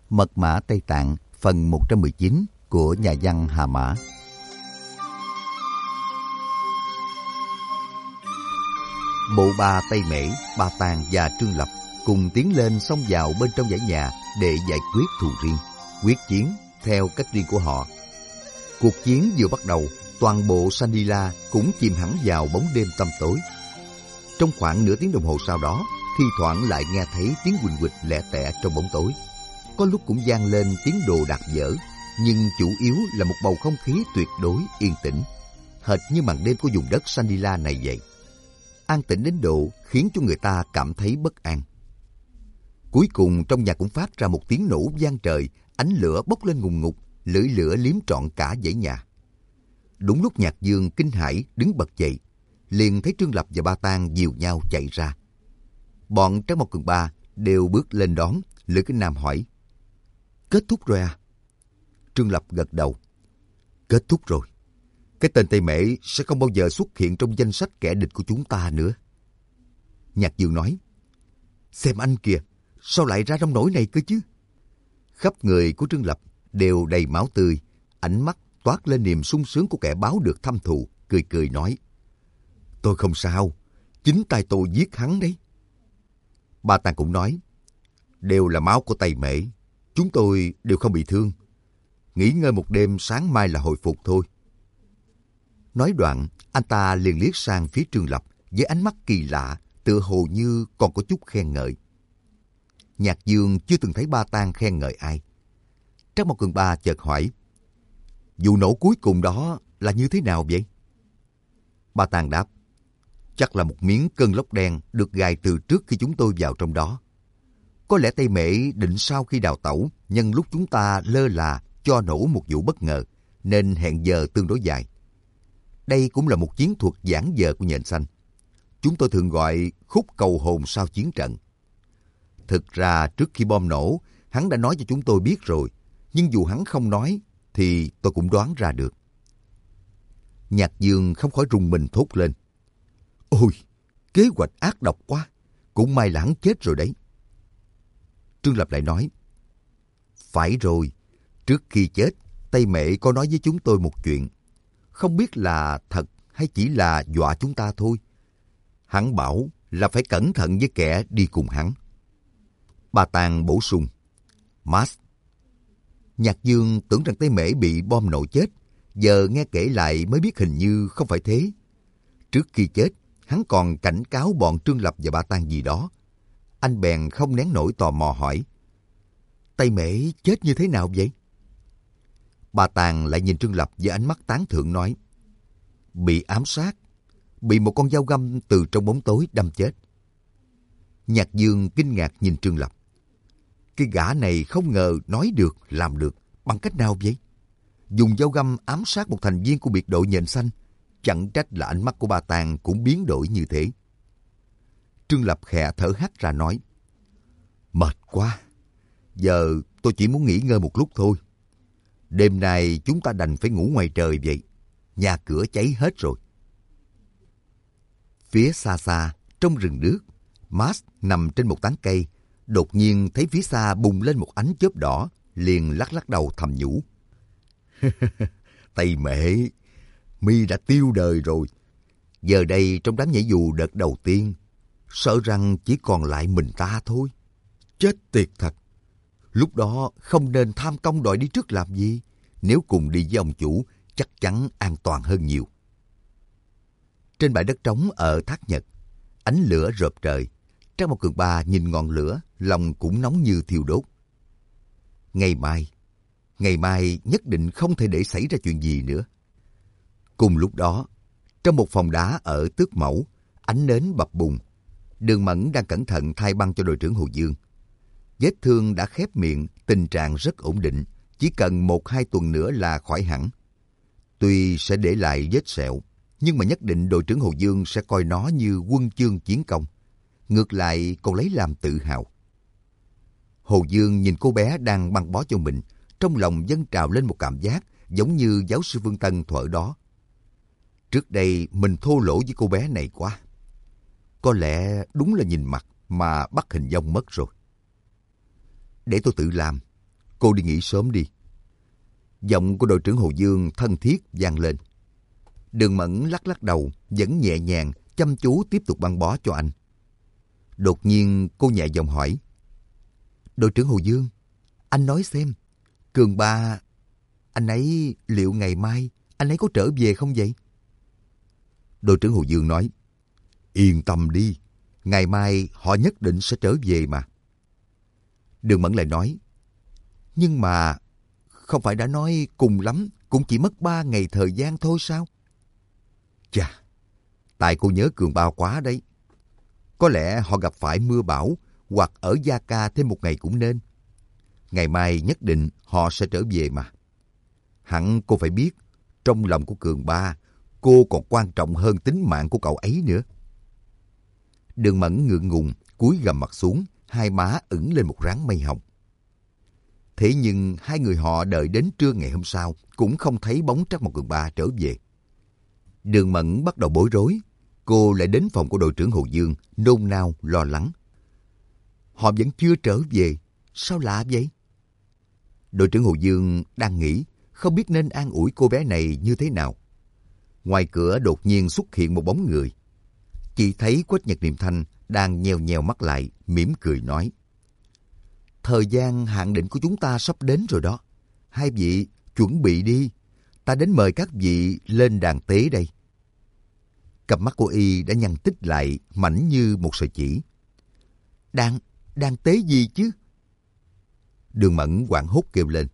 Mật mã Tây Tạng phần 119 của nhà văn Hà Mã. Bộ ba Tây Mễ, Ba Tàng và Trương Lập cùng tiến lên xông vào bên trong dãy nhà để giải quyết thù riêng, quyết chiến theo cách riêng của họ. Cuộc chiến vừa bắt đầu, toàn bộ Sandila cũng chìm hẳn vào bóng đêm tăm tối. Trong khoảng nửa tiếng đồng hồ sau đó, thi thoảng lại nghe thấy tiếng huỳnh huỵch lẹ tẻ trong bóng tối. Có lúc cũng vang lên tiếng đồ đạc dở, nhưng chủ yếu là một bầu không khí tuyệt đối yên tĩnh, hệt như màn đêm của vùng đất Sandila này vậy. An tĩnh đến độ khiến cho người ta cảm thấy bất an. Cuối cùng trong nhà cũng phát ra một tiếng nổ vang trời, ánh lửa bốc lên ngùn ngụt, lưỡi lửa liếm trọn cả dãy nhà. Đúng lúc Nhạc Dương kinh hãi đứng bật dậy, liền thấy Trương Lập và Ba Tang dìu nhau chạy ra. Bọn Trác Mộc Cường Ba đều bước lên đón. Lữ Kinh Nam hỏi: "Kết thúc rồi à?" Trương Lập gật đầu: "Kết thúc rồi. Cái tên Tây Mễ sẽ không bao giờ xuất hiện trong danh sách kẻ địch của chúng ta nữa." Nhạc Dương nói: "Xem anh kìa, sao lại ra nông nỗi này cơ chứ?" Khắp người của Trương Lập đều đầy máu tươi, ánh mắt toát lên niềm sung sướng của kẻ báo được thâm thù, cười cười nói: "Tôi không sao, chính tay tôi giết hắn đấy." Ba Tàng cũng nói: "Đều là máu của Tây Mễ, chúng tôi đều không bị thương. Nghỉ ngơi một đêm, sáng mai là hồi phục thôi." Nói đoạn, anh ta liền liếc sang phía Trương Lập với ánh mắt kỳ lạ, tựa hồ như còn có chút khen ngợi. Nhạc Dương chưa từng thấy Ba Tang khen ngợi ai. Trác Mộc Cường Ba chợt hỏi: "Vụ nổ cuối cùng đó là như thế nào vậy?" Ba Tang đáp: "Chắc là một miếng cơn lốc đen được gài từ trước khi chúng tôi vào trong đó. Có lẽ Tây Mễ định sau khi đào tẩu, nhân lúc chúng ta lơ là cho nổ một vụ bất ngờ, nên hẹn giờ tương đối dài. Đây cũng là một chiến thuật giản giờ của nhện xanh. Chúng tôi thường gọi khúc cầu hồn sau chiến trận. Thực ra trước khi bom nổ, hắn đã nói cho chúng tôi biết rồi, nhưng dù hắn không nói, thì tôi cũng đoán ra được." Nhạc Dương không khỏi rùng mình thốt lên: "Ôi, kế hoạch ác độc quá, cũng may là hắn chết rồi đấy." Trương Lập lại nói: "Phải rồi, trước khi chết, Tây Mễ có nói với chúng tôi một chuyện. Không biết là thật hay chỉ là dọa chúng ta thôi. Hắn bảo là phải cẩn thận với kẻ đi cùng hắn." Ba Tang bổ sung: "Mas." Nhạc Dương tưởng rằng Tây Mễ bị bom nổ chết, giờ nghe kể lại mới biết hình như không phải thế. Trước khi chết, hắn còn cảnh cáo bọn Trương Lập và Ba Tang gì đó. Anh bèn không nén nổi tò mò hỏi: "Tây Mễ chết như thế nào vậy?" Ba Tang lại nhìn Trương Lập với ánh mắt tán thưởng nói: "Bị ám sát, bị một con dao găm từ trong bóng tối đâm chết." Nhạc Dương kinh ngạc nhìn Trương Lập. Cái gã này không ngờ nói được, làm được, bằng cách nào vậy? Dùng dao găm ám sát một thành viên của biệt đội nhện xanh, chẳng trách là ánh mắt của Ba Tang cũng biến đổi như thế. Trương Lập khẽ thở hắt ra nói: "Mệt quá, giờ tôi chỉ muốn nghỉ ngơi một lúc thôi. Đêm nay chúng ta đành phải ngủ ngoài trời vậy, nhà cửa cháy hết rồi." Phía xa xa, trong rừng nước, Mas nằm trên một tán cây, đột nhiên thấy phía xa bùng lên một ánh chớp đỏ, liền lắc lắc đầu thầm nhủ: "Tây Mễ, mi đã tiêu đời rồi. Giờ đây trong đám nhảy dù đợt đầu tiên, sợ rằng chỉ còn lại mình ta thôi. Chết tiệt thật. Lúc đó không nên tham công đòi đi trước làm gì. Nếu cùng đi với ông chủ, chắc chắn an toàn hơn nhiều." Trên bãi đất trống ở Thác Nhật, ánh lửa rợp trời. Trác Mộc Cường Ba nhìn ngọn lửa, lòng cũng nóng như thiêu đốt. Ngày mai nhất định không thể để xảy ra chuyện gì nữa. Cùng lúc đó, trong một phòng đá ở Tước Mẫu, ánh nến bập bùng. Đường Mẫn đang cẩn thận thay băng cho đội trưởng Hồ Dương. Vết thương đã khép miệng, tình trạng rất ổn định, chỉ cần 1-2 tuần nữa là khỏi hẳn. Tuy sẽ để lại vết sẹo, nhưng mà nhất định đội trưởng Hồ Dương sẽ coi nó như huân chương chiến công. Ngược lại còn lấy làm tự hào. Hồ Dương nhìn cô bé đang băng bó cho mình, trong lòng dâng trào lên một cảm giác giống như giáo sư Vương Tân thuở đó. Trước đây mình thô lỗ với cô bé này quá. Có lẽ đúng là nhìn mặt mà bắt hình dong mất rồi. "Để tôi tự làm." cô đi nghỉ sớm đi. Giọng của đội trưởng Hồ Dương thân thiết vang lên. Đường Mẫn lắc lắc đầu, vẫn nhẹ nhàng, chăm chú tiếp tục băng bó cho anh. Đột nhiên cô nhẹ giọng hỏi. Đội trưởng Hồ Dương, anh nói xem, Cường Ba, anh ấy liệu ngày mai anh ấy có trở về không vậy? Đội trưởng Hồ Dương nói. Yên tâm đi, ngày mai họ nhất định sẽ trở về mà. Đường Mẫn lại nói. Nhưng mà không phải đã nói cùng lắm cũng chỉ mất 3 ngày thời gian thôi sao? Chà, tại cô nhớ Cường Ba quá đấy. Có lẽ họ gặp phải mưa bão hoặc ở Gia Ca thêm 1 ngày cũng nên. Ngày mai nhất định họ sẽ trở về mà. Hẳn cô phải biết, trong lòng của Cường Ba, cô còn quan trọng hơn tính mạng của cậu ấy nữa. Đường Mẫn ngượng ngùng, cúi gằm mặt xuống, hai má ửng lên một ráng mây hồng. Thế nhưng hai người họ đợi đến trưa ngày hôm sau cũng không thấy bóng Trắc Mộc Cường Ba trở về. Đường Mẫn bắt đầu bối rối. Cô lại đến phòng của đội trưởng Hồ Dương, nôn nao lo lắng. Họ vẫn chưa trở về, sao lạ vậy? Đội trưởng Hồ Dương đang nghĩ, không biết nên an ủi cô bé này như thế nào. Ngoài cửa đột nhiên xuất hiện một bóng người. Chị thấy Quách Nhật Niệm Thanh đang nheo nheo mắt lại, mỉm cười nói. Thời gian hạn định của chúng ta sắp đến rồi đó. Hai vị chuẩn bị đi, ta đến mời các vị lên đàn tế đây. Cặp mắt của y đã nhăn tít lại, mảnh như một sợi chỉ. Đàn tế gì chứ? Đường Mẫn hoảng hốt kêu lên.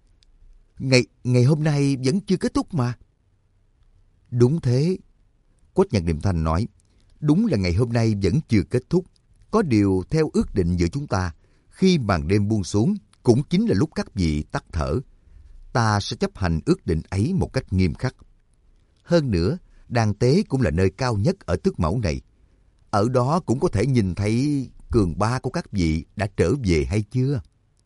Ngày hôm nay vẫn chưa kết thúc mà. Đúng thế. Quách Nhật Niệm Thanh nói. Đúng là ngày hôm nay vẫn chưa kết thúc. Có điều theo ước định giữa chúng ta, khi màn đêm buông xuống, cũng chính là lúc các vị tắt thở. Ta sẽ chấp hành ước định ấy một cách nghiêm khắc. Hơn nữa, đàn tế cũng là nơi cao nhất ở Tước Mẫu này. Ở đó cũng có thể nhìn thấy Cường Ba của các vị đã trở về hay chưa?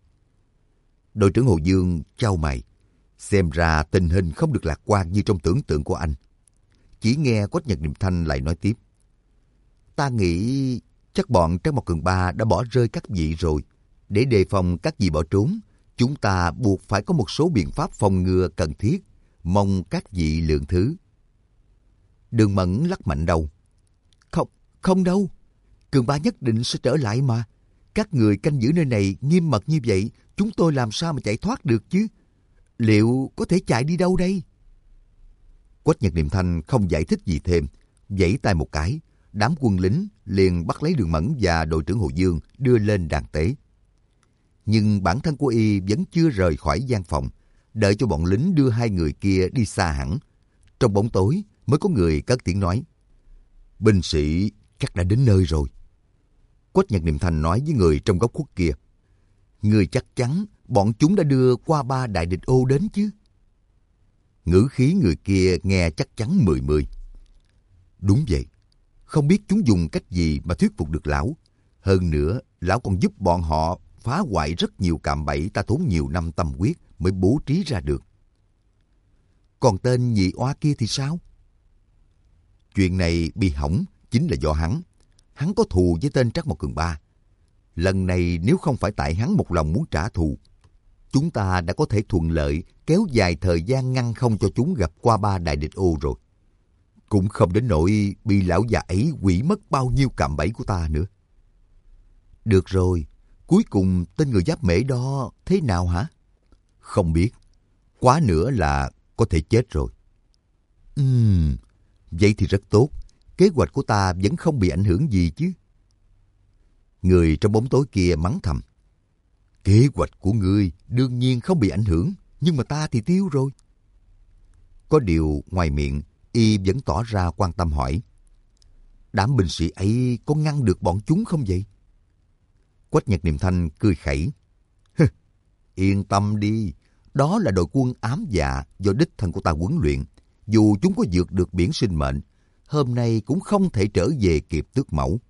Đội trưởng Hồ Dương chau mày. Xem ra tình hình không được lạc quan như trong tưởng tượng của anh. Chỉ nghe Quách Nhật Niệm Thanh lại nói tiếp. Ta nghĩ chắc bọn Trắc Mộc Cường Ba đã bỏ rơi các vị rồi. Để đề phòng các vị bỏ trốn, chúng ta buộc phải có một số biện pháp phòng ngừa cần thiết. Mong các vị lượng thứ. Đường Mẫn lắc mạnh đầu. Không đâu. Cường Ba nhất định sẽ trở lại mà. Các người canh giữ nơi này nghiêm mật như vậy, chúng tôi làm sao mà chạy thoát được chứ? Liệu có thể chạy đi đâu đây? Quách Nhật Niệm Thanh không giải thích gì thêm, vẫy tay một cái, đám quân lính liền bắt lấy Đường Mẫn và đội trưởng Hồ Dương đưa lên đàn tế. Nhưng bản thân của y vẫn chưa rời khỏi gian phòng, đợi cho bọn lính đưa hai người kia đi xa hẳn. Trong bóng tối mới có người cất tiếng nói. Binh sĩ chắc đã đến nơi rồi. Quách Nhật Niệm Thanh nói với người trong góc khuất kia. Người chắc chắn bọn chúng đã đưa qua 3 đại địch ô đến chứ? Ngữ khí người kia nghe chắc chắn 10/10. Đúng vậy. Không biết chúng dùng cách gì mà thuyết phục được lão. Hơn nữa, lão còn giúp bọn họ phá hoại rất nhiều cạm bẫy ta tốn nhiều năm tâm huyết mới bố trí ra được. Còn tên nhị oa kia thì sao? Chuyện này bị hỏng chính là do hắn. Hắn có thù với tên Trắc Mộc Cường Ba. Lần này nếu không phải tại hắn một lòng muốn trả thù, chúng ta đã có thể thuận lợi kéo dài thời gian ngăn không cho chúng gặp qua 3 đại địch ô rồi. Cũng không đến nỗi bị lão già ấy hủy mất bao nhiêu cạm bẫy của ta nữa. Được rồi, cuối cùng tên người Giáp Mễ đó thế nào hả? Không biết. Quá nữa là có thể chết rồi. Vậy thì rất tốt. Kế hoạch của ta vẫn không bị ảnh hưởng gì chứ. Người trong bóng tối kia mắng thầm. Kế hoạch của ngươi đương nhiên không bị ảnh hưởng, nhưng mà ta thì tiêu rồi. Có điều ngoài miệng, y vẫn tỏ ra quan tâm hỏi. Đám binh sĩ ấy có ngăn được bọn chúng không vậy? Quách Nhật Niệm Thanh cười khẩy. Yên tâm đi, đó là đội quân ám dạ do đích thân của ta huấn luyện. Dù chúng có vượt được biển sinh mệnh, hôm nay cũng không thể trở về kịp Tước Mẫu.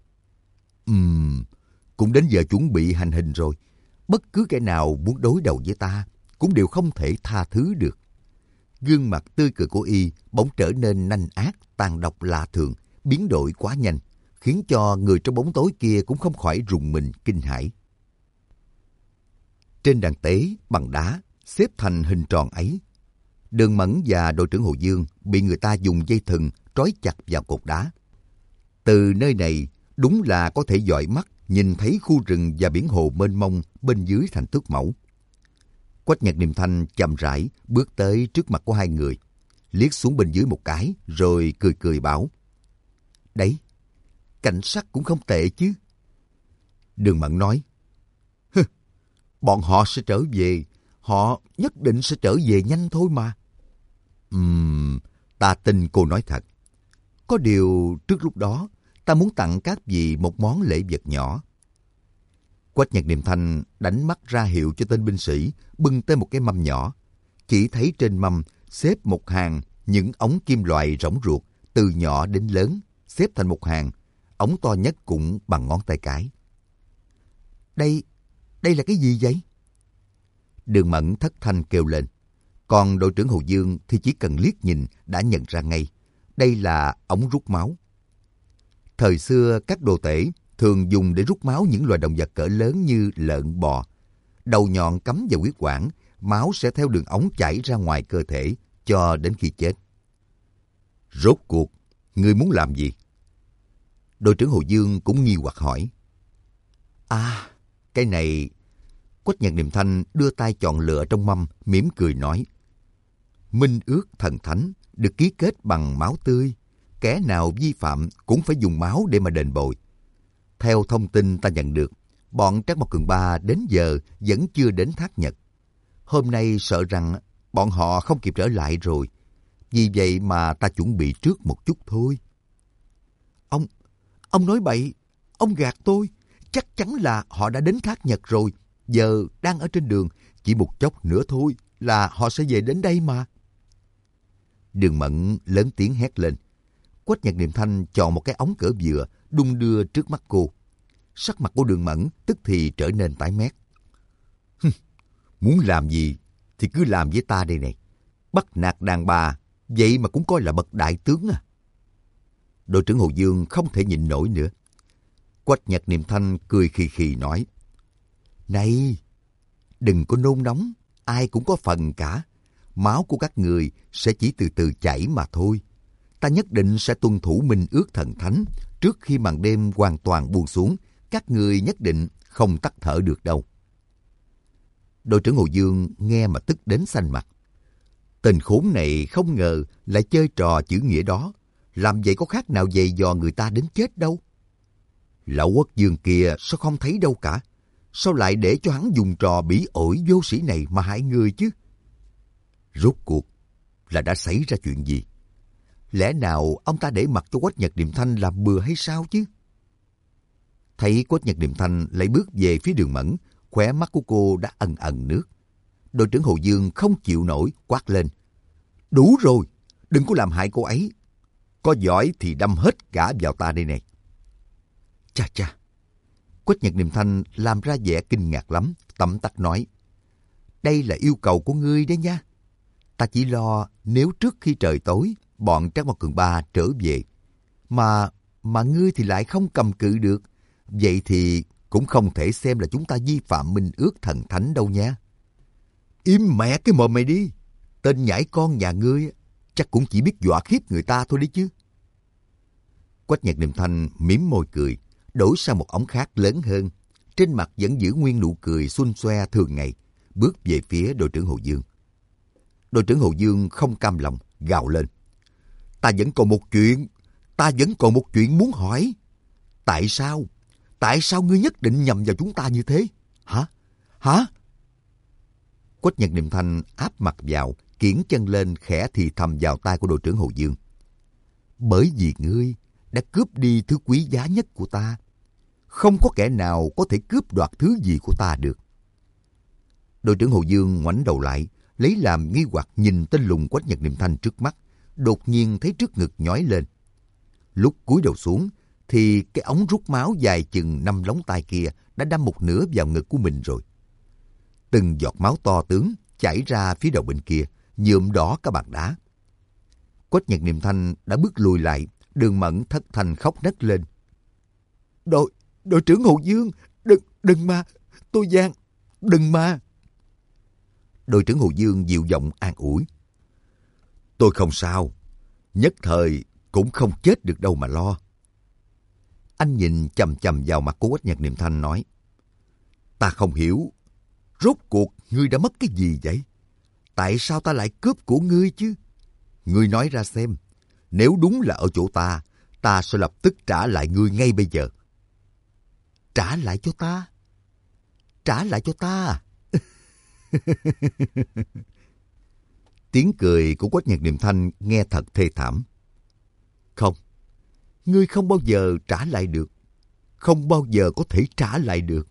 Cũng đến giờ chuẩn bị hành hình rồi. Bất cứ kẻ nào muốn đối đầu với ta cũng đều không thể tha thứ được. Gương mặt tươi cười của y bỗng trở nên nanh ác, tàn độc lạ thường, biến đổi quá nhanh, khiến cho người trong bóng tối kia cũng không khỏi rùng mình kinh hãi. Trên đàn tế bằng đá xếp thành hình tròn ấy, Đường Mẫn và đội trưởng Hồ Dương bị người ta dùng dây thừng trói chặt vào cột đá. Từ nơi này đúng là có thể dõi mắt nhìn thấy khu rừng và biển hồ mênh mông bên dưới thành Tước Mẫu. Quách Nhật Điềm Thanh chậm rãi bước tới trước mặt của hai người, liếc xuống bên dưới một cái rồi cười cười bảo: "Đấy, cảnh sắc cũng không tệ chứ." Đường Mẫn nói: "Bọn họ sẽ trở về, họ nhất định sẽ trở về nhanh thôi mà." Ta tin cô nói thật. Có điều trước lúc đó, ta muốn tặng các vị một món lễ vật nhỏ. Quách Nhật Điềm Thanh đánh mắt ra hiệu cho tên binh sĩ bưng tới một cái mâm nhỏ. Chỉ thấy trên mâm xếp một hàng những ống kim loại rỗng ruột, từ nhỏ đến lớn, xếp thành một hàng, ống to nhất cũng bằng ngón tay cái. Đây là cái gì vậy?" Đường Mẫn thất thanh kêu lên. Còn đội trưởng Hồ Dương thì chỉ cần liếc nhìn đã nhận ra ngay. Đây là ống rút máu. Thời xưa các đồ tể thường dùng để rút máu những loài động vật cỡ lớn như lợn, bò. Đầu nhọn cắm vào huyết quản, máu sẽ theo đường ống chảy ra ngoài cơ thể cho đến khi chết. "Rốt cuộc, ngươi muốn làm gì?" Đội trưởng Hồ Dương cũng nghi hoặc hỏi. Cái này..." Quách Nhật Điềm Thanh đưa tay chọn lựa trong mâm, mỉm cười nói: "Minh ước thần thánh được ký kết bằng máu tươi. Kẻ nào vi phạm cũng phải dùng máu để mà đền bồi. Theo thông tin ta nhận được, bọn Trác Mộc Cường Ba đến giờ vẫn chưa đến Thác Nhật. Hôm nay sợ rằng bọn họ không kịp trở lại rồi. Vì vậy mà ta chuẩn bị trước một chút thôi." Ông nói bậy, ông gạt tôi. Chắc chắn là họ đã đến Thác Nhật rồi. Giờ đang ở trên đường, chỉ một chốc nữa thôi là họ sẽ về đến đây mà. Đường Mẫn lớn tiếng hét lên. Quách Nhật Điềm Thanh chọn một cái ống cỡ vừa, đung đưa trước mắt cô. Sắc mặt của Đường Mẫn tức thì trở nên tái mét. "Muốn làm gì thì cứ làm với ta đây này. Bắt nạt đàn bà, vậy mà cũng coi là bậc đại tướng à?" Đội trưởng Hồ Dương không thể nhịn nổi nữa. Quách Nhật Điềm Thanh cười khì khì nói: "Này, đừng có nôn nóng, ai cũng có phần cả. Máu của các người sẽ chỉ từ từ chảy mà thôi. Ta nhất định sẽ tuân thủ minh ước thần thánh. Trước khi màn đêm hoàn toàn buông xuống, các người nhất định không tắt thở được đâu." Đội trưởng Hồ Dương nghe mà tức đến xanh mặt. Tên khốn này không ngờ lại chơi trò chữ nghĩa đó. Làm vậy có khác nào giày dò người ta đến chết đâu. Lão Quốc Dương kia sao không thấy đâu cả? Sao lại để cho hắn dùng trò bỉ ổi vô sĩ này mà hại người chứ? Rốt cuộc là đã xảy ra chuyện gì? Lẽ nào ông ta để mặc cho Quách Nhật Điềm Thanh làm bừa hay sao chứ? Thấy Quách Nhật Điềm Thanh lại bước về phía Đường Mẫn, khóe mắt của cô đã ẩn ẩn nước. Đội trưởng Hồ Dương không chịu nổi, quát lên: "Đủ rồi, đừng có làm hại cô ấy. Có giỏi thì đâm hết cả vào ta đây này." Chà. Quách Nhật Điềm Thanh làm ra vẻ kinh ngạc lắm, tấm tắc nói: "Đây là yêu cầu của ngươi đấy nha. Ta chỉ lo nếu trước khi trời tối bọn Trác Mộc Cường Ba trở về, mà ngươi thì lại không cầm cự được, vậy thì cũng không thể xem là chúng ta vi phạm minh ước thần thánh đâu nha." "Im mẹ cái mồm mày đi. Tên nhãi con nhà ngươi chắc cũng chỉ biết dọa khiếp người ta thôi đấy chứ." Quách Nhật Điềm Thanh mím môi cười, đổi sang một ống khác lớn hơn, trên mặt vẫn giữ nguyên nụ cười xuân xoe thường ngày, bước về phía đội trưởng Hồ Dương. Đội trưởng Hồ Dương không cam lòng, gào lên: Ta vẫn còn một chuyện muốn hỏi. Tại sao ngươi nhất định nhầm vào chúng ta như thế? Hả? Quách Nhật Điềm Thanh áp mặt vào, kiễng chân lên khẽ thì thầm vào tai của đội trưởng Hồ Dương: Bởi vì ngươi đã cướp đi thứ quý giá nhất của ta. Không có kẻ nào có thể cướp đoạt thứ gì của ta được. Đội trưởng Hồ Dương ngoảnh đầu lại, lấy làm nghi hoặc nhìn tên lùn Quách Nhật Điềm Thanh trước mắt, đột nhiên thấy trước ngực nhói lên. Lúc cúi đầu xuống, thì cái ống rút máu dài chừng 5 lóng tay kia đã đâm một nửa vào ngực của mình rồi. Từng giọt máu to tướng chảy ra phía đầu bên kia, nhuộm đỏ cả bàn đá. Quách Nhật Điềm Thanh đã bước lùi lại, Đường Mẫn thất thanh khóc nấc lên: Đội trưởng Hồ Dương, đừng mà, tôi van, đừng mà. Đội trưởng Hồ Dương dịu giọng an ủi. Tôi không sao, nhất thời cũng không chết được đâu mà lo. Anh nhìn chằm chằm vào mặt của Quách Nhật Niệm Thanh nói. Ta không hiểu, rốt cuộc ngươi đã mất cái gì vậy? Tại sao ta lại cướp của ngươi chứ? Ngươi nói ra xem, nếu đúng là ở chỗ ta sẽ lập tức trả lại ngươi ngay bây giờ. Trả lại cho ta? Trả lại cho ta? Tiếng cười của Quách Nhật Niệm Thanh nghe thật thê thảm. Không, ngươi không bao giờ trả lại được. Không bao giờ có thể trả lại được.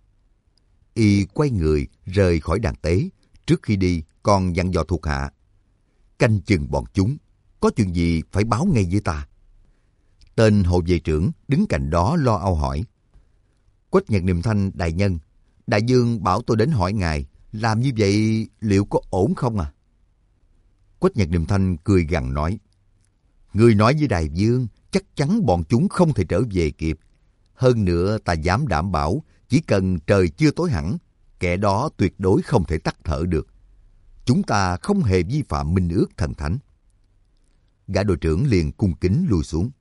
Y quay người rời khỏi đàn tế. Trước khi đi còn dặn dò thuộc hạ. Canh chừng bọn chúng. Có chuyện gì phải báo ngay với ta. Tên hộ vệ trưởng đứng cạnh đó lo âu hỏi. Quách Nhật Niệm Thanh đại nhân, đại vương bảo tôi đến hỏi ngài. Làm như vậy liệu có ổn không à? Quách Nhật Niệm Thanh cười gằn nói. Ngươi nói với đại vương, chắc chắn bọn chúng không thể trở về kịp. Hơn nữa ta dám đảm bảo, chỉ cần trời chưa tối hẳn, kẻ đó tuyệt đối không thể tắt thở được. Chúng ta không hề vi phạm minh ước thần thánh. Gã đội trưởng liền cung kính lui xuống.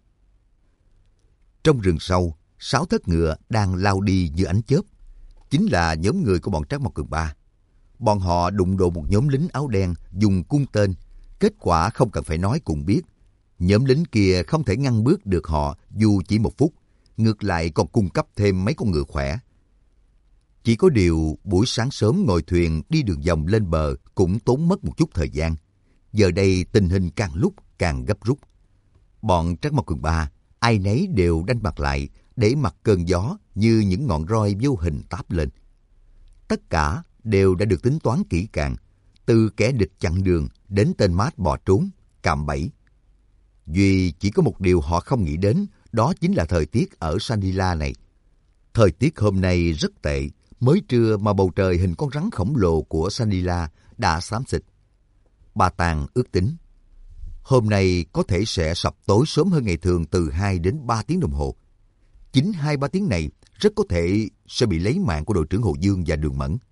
Trong rừng sâu, 6 thất ngựa đang lao đi như ánh chớp. Chính là nhóm người của bọn Trác Mộc Cường Ba. Bọn họ đụng độ một nhóm lính áo đen dùng cung tên. Kết quả không cần phải nói cũng biết. Nhóm lính kia không thể ngăn bước được họ dù chỉ một phút. Ngược lại còn cung cấp thêm mấy con ngựa khỏe. Chỉ có điều buổi sáng sớm ngồi thuyền đi đường vòng lên bờ cũng tốn mất một chút thời gian. Giờ đây tình hình càng lúc càng gấp rút. Bọn Trác Mộc Cường Ba ai nấy đều đanh mặt lại để mặc cơn gió như những ngọn roi vô hình táp lên. Tất cả đều đã được tính toán kỹ càng, từ kẻ địch chặn đường đến tên mát bò trốn, cạm bẫy. Duy chỉ có một điều họ không nghĩ đến, đó chính là thời tiết ở Sanila này. Thời tiết hôm nay rất tệ, mới trưa mà bầu trời hình con rắn khổng lồ của Sanila đã xám xịt. Bà Tàng ước tính, hôm nay có thể sẽ sập tối sớm hơn ngày thường từ 2 đến 3 tiếng đồng hồ. Chính 2-3 tiếng này rất có thể sẽ bị lấy mạng của đội trưởng Hồ Dương và Đường Mẫn.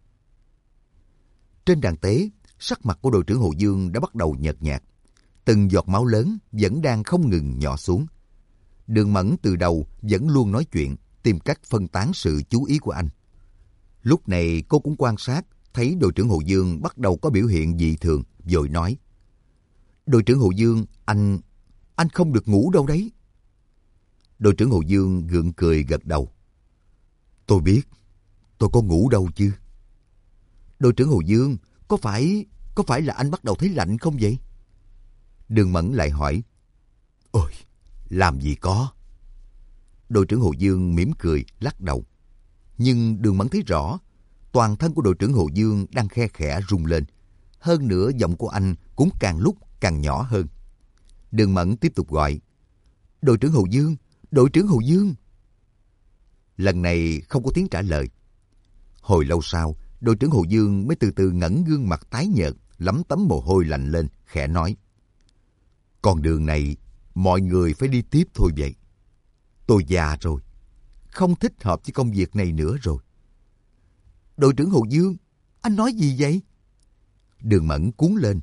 Trên đàn tế, sắc mặt của đội trưởng Hồ Dương đã bắt đầu nhợt nhạt. Từng giọt máu lớn vẫn đang không ngừng nhỏ xuống. Đường Mẫn từ đầu vẫn luôn nói chuyện, tìm cách phân tán sự chú ý của anh. Lúc này cô cũng quan sát, thấy đội trưởng Hồ Dương bắt đầu có biểu hiện dị thường, vội nói. Đội trưởng Hồ Dương, anh không được ngủ đâu đấy. Đội trưởng Hồ Dương gượng cười gật đầu. Tôi biết, tôi có ngủ đâu chứ. Đội trưởng Hồ Dương, có phải là anh bắt đầu thấy lạnh không vậy? Đường Mẫn lại hỏi. Ôi, làm gì có. Đội trưởng Hồ Dương mỉm cười lắc đầu. Nhưng Đường Mẫn thấy rõ, toàn thân của đội trưởng Hồ Dương đang khe khẽ rung lên. Hơn nữa giọng của anh cũng càng lúc càng nhỏ hơn. Đường Mẫn tiếp tục gọi. Đội trưởng Hồ Dương, đội trưởng Hồ Dương. Lần này không có tiếng trả lời. Hồi lâu sau, đội trưởng Hồ Dương mới từ từ ngẩng gương mặt tái nhợt, lấm tấm mồ hôi lạnh lên, khẽ nói. Con đường này, mọi người phải đi tiếp thôi vậy. Tôi già rồi, không thích hợp với công việc này nữa rồi. Đội trưởng Hồ Dương, anh nói gì vậy? Đường Mẫn cuống lên.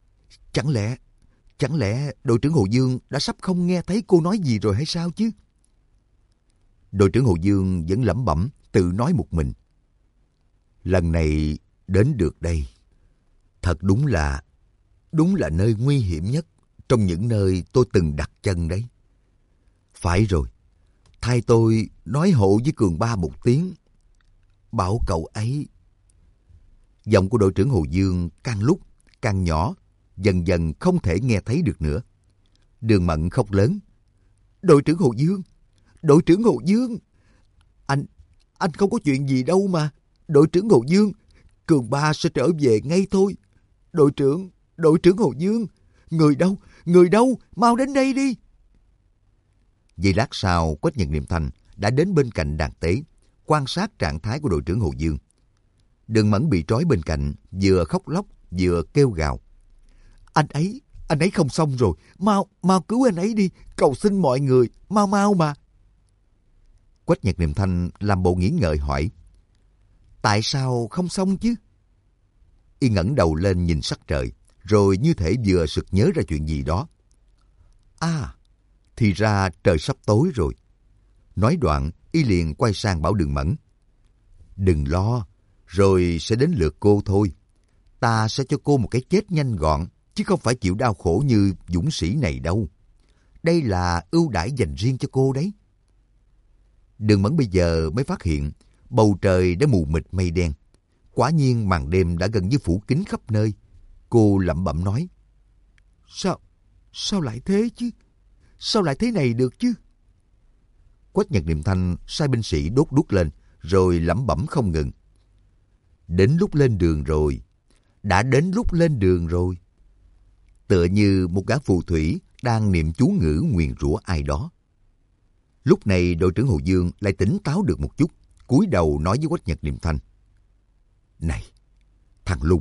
Chẳng lẽ đội trưởng Hồ Dương đã sắp không nghe thấy cô nói gì rồi hay sao chứ? Đội trưởng Hồ Dương vẫn lẩm bẩm, tự nói một mình. Lần này đến được đây, thật đúng là nơi nguy hiểm nhất trong những nơi tôi từng đặt chân đấy. Phải rồi, thay tôi nói hộ với Cường Ba một tiếng, bảo cậu ấy. Giọng của đội trưởng Hồ Dương càng lúc càng nhỏ, dần dần không thể nghe thấy được nữa. Đường Mẫn khóc lớn. Đội trưởng Hồ Dương, đội trưởng Hồ Dương, anh không có chuyện gì đâu mà. Đội trưởng Hồ Dương, Cường Ba sẽ trở về ngay thôi. Đội trưởng Hồ Dương, người đâu, mau đến đây đi. Giây lát sau, Quách Nhật Niệm Thanh đã đến bên cạnh đàn tế, quan sát trạng thái của đội trưởng Hồ Dương. Đường Mẫn bị trói bên cạnh, vừa khóc lóc vừa kêu gào. Anh ấy không xong rồi, mau cứu anh ấy đi, cầu xin mọi người, mau mà. Quách Nhật Niệm Thanh làm bộ nghĩ ngợi hỏi. Tại sao không xong chứ? Y ngẩng đầu lên nhìn sắc trời, rồi như thể vừa sực nhớ ra chuyện gì đó. À, thì ra trời sắp tối rồi. Nói đoạn, Y liền quay sang bảo Đường Mẫn. Đừng lo, rồi sẽ đến lượt cô thôi. Ta sẽ cho cô một cái chết nhanh gọn, chứ không phải chịu đau khổ như dũng sĩ này đâu. Đây là ưu đãi dành riêng cho cô đấy. Đường Mẫn bây giờ mới phát hiện bầu trời đã mù mịt mây đen. Quả nhiên màn đêm đã gần như phủ kín khắp nơi. Cô lẩm bẩm nói. Sao lại thế chứ? Sao lại thế này được chứ? Quách Nhật Niệm Thanh sai binh sĩ đốt đuốc lên, rồi lẩm bẩm không ngừng. Đến lúc lên đường rồi. Đã đến lúc lên đường rồi. Tựa như một gã phù thủy đang niệm chú ngữ nguyền rủa ai đó. Lúc này đội trưởng Hồ Dương lại tỉnh táo được một chút, cúi đầu nói với Quách Nhật Niệm Thanh. Này, thằng Lùng,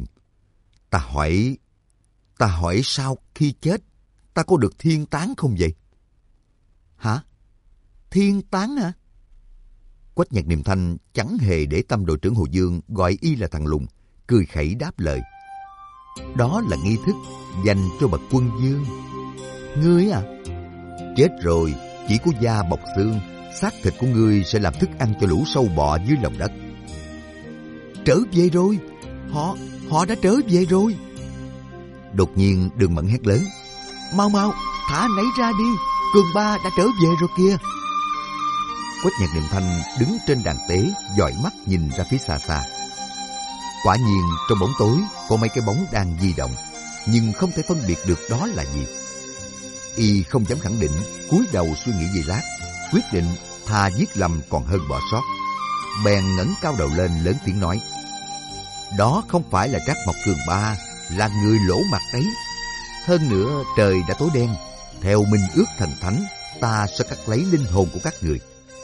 ta hỏi sao khi chết ta có được thiên tán không vậy? Hả? Thiên tán hả? Quách Nhật Niệm Thanh chẳng hề để tâm đội trưởng Hồ Dương gọi y là thằng Lùng, cười khẩy đáp lời. Đó là nghi thức dành cho bậc quân vương. Ngươi à? Chết rồi, chỉ có da bọc xương, xác thịt của ngươi sẽ làm thức ăn cho lũ sâu bọ dưới lòng đất. Trở về rồi, họ đã trở về rồi. Đột nhiên Đường Mẫn hét lớn. Mau, thả anh ấy ra đi, Cường Ba đã trở về rồi kìa. Quách Nhật Niệm Thanh đứng trên đàn tế, dõi mắt nhìn ra phía xa xa. Quả nhiên trong bóng tối có mấy cái bóng đang di động, nhưng không thể phân biệt được đó là gì. Y không dám khẳng định, cúi đầu suy nghĩ giây lát, quyết định thà giết lầm còn hơn bỏ sót. Bèn ngẩng cao đầu lên lớn tiếng nói. Đó không phải là Trác Mộc Cường Ba, là người lỗ mặt đấy. Hơn nữa trời đã tối đen, theo minh ước thần thánh, ta sẽ cắt lấy linh hồn của các người.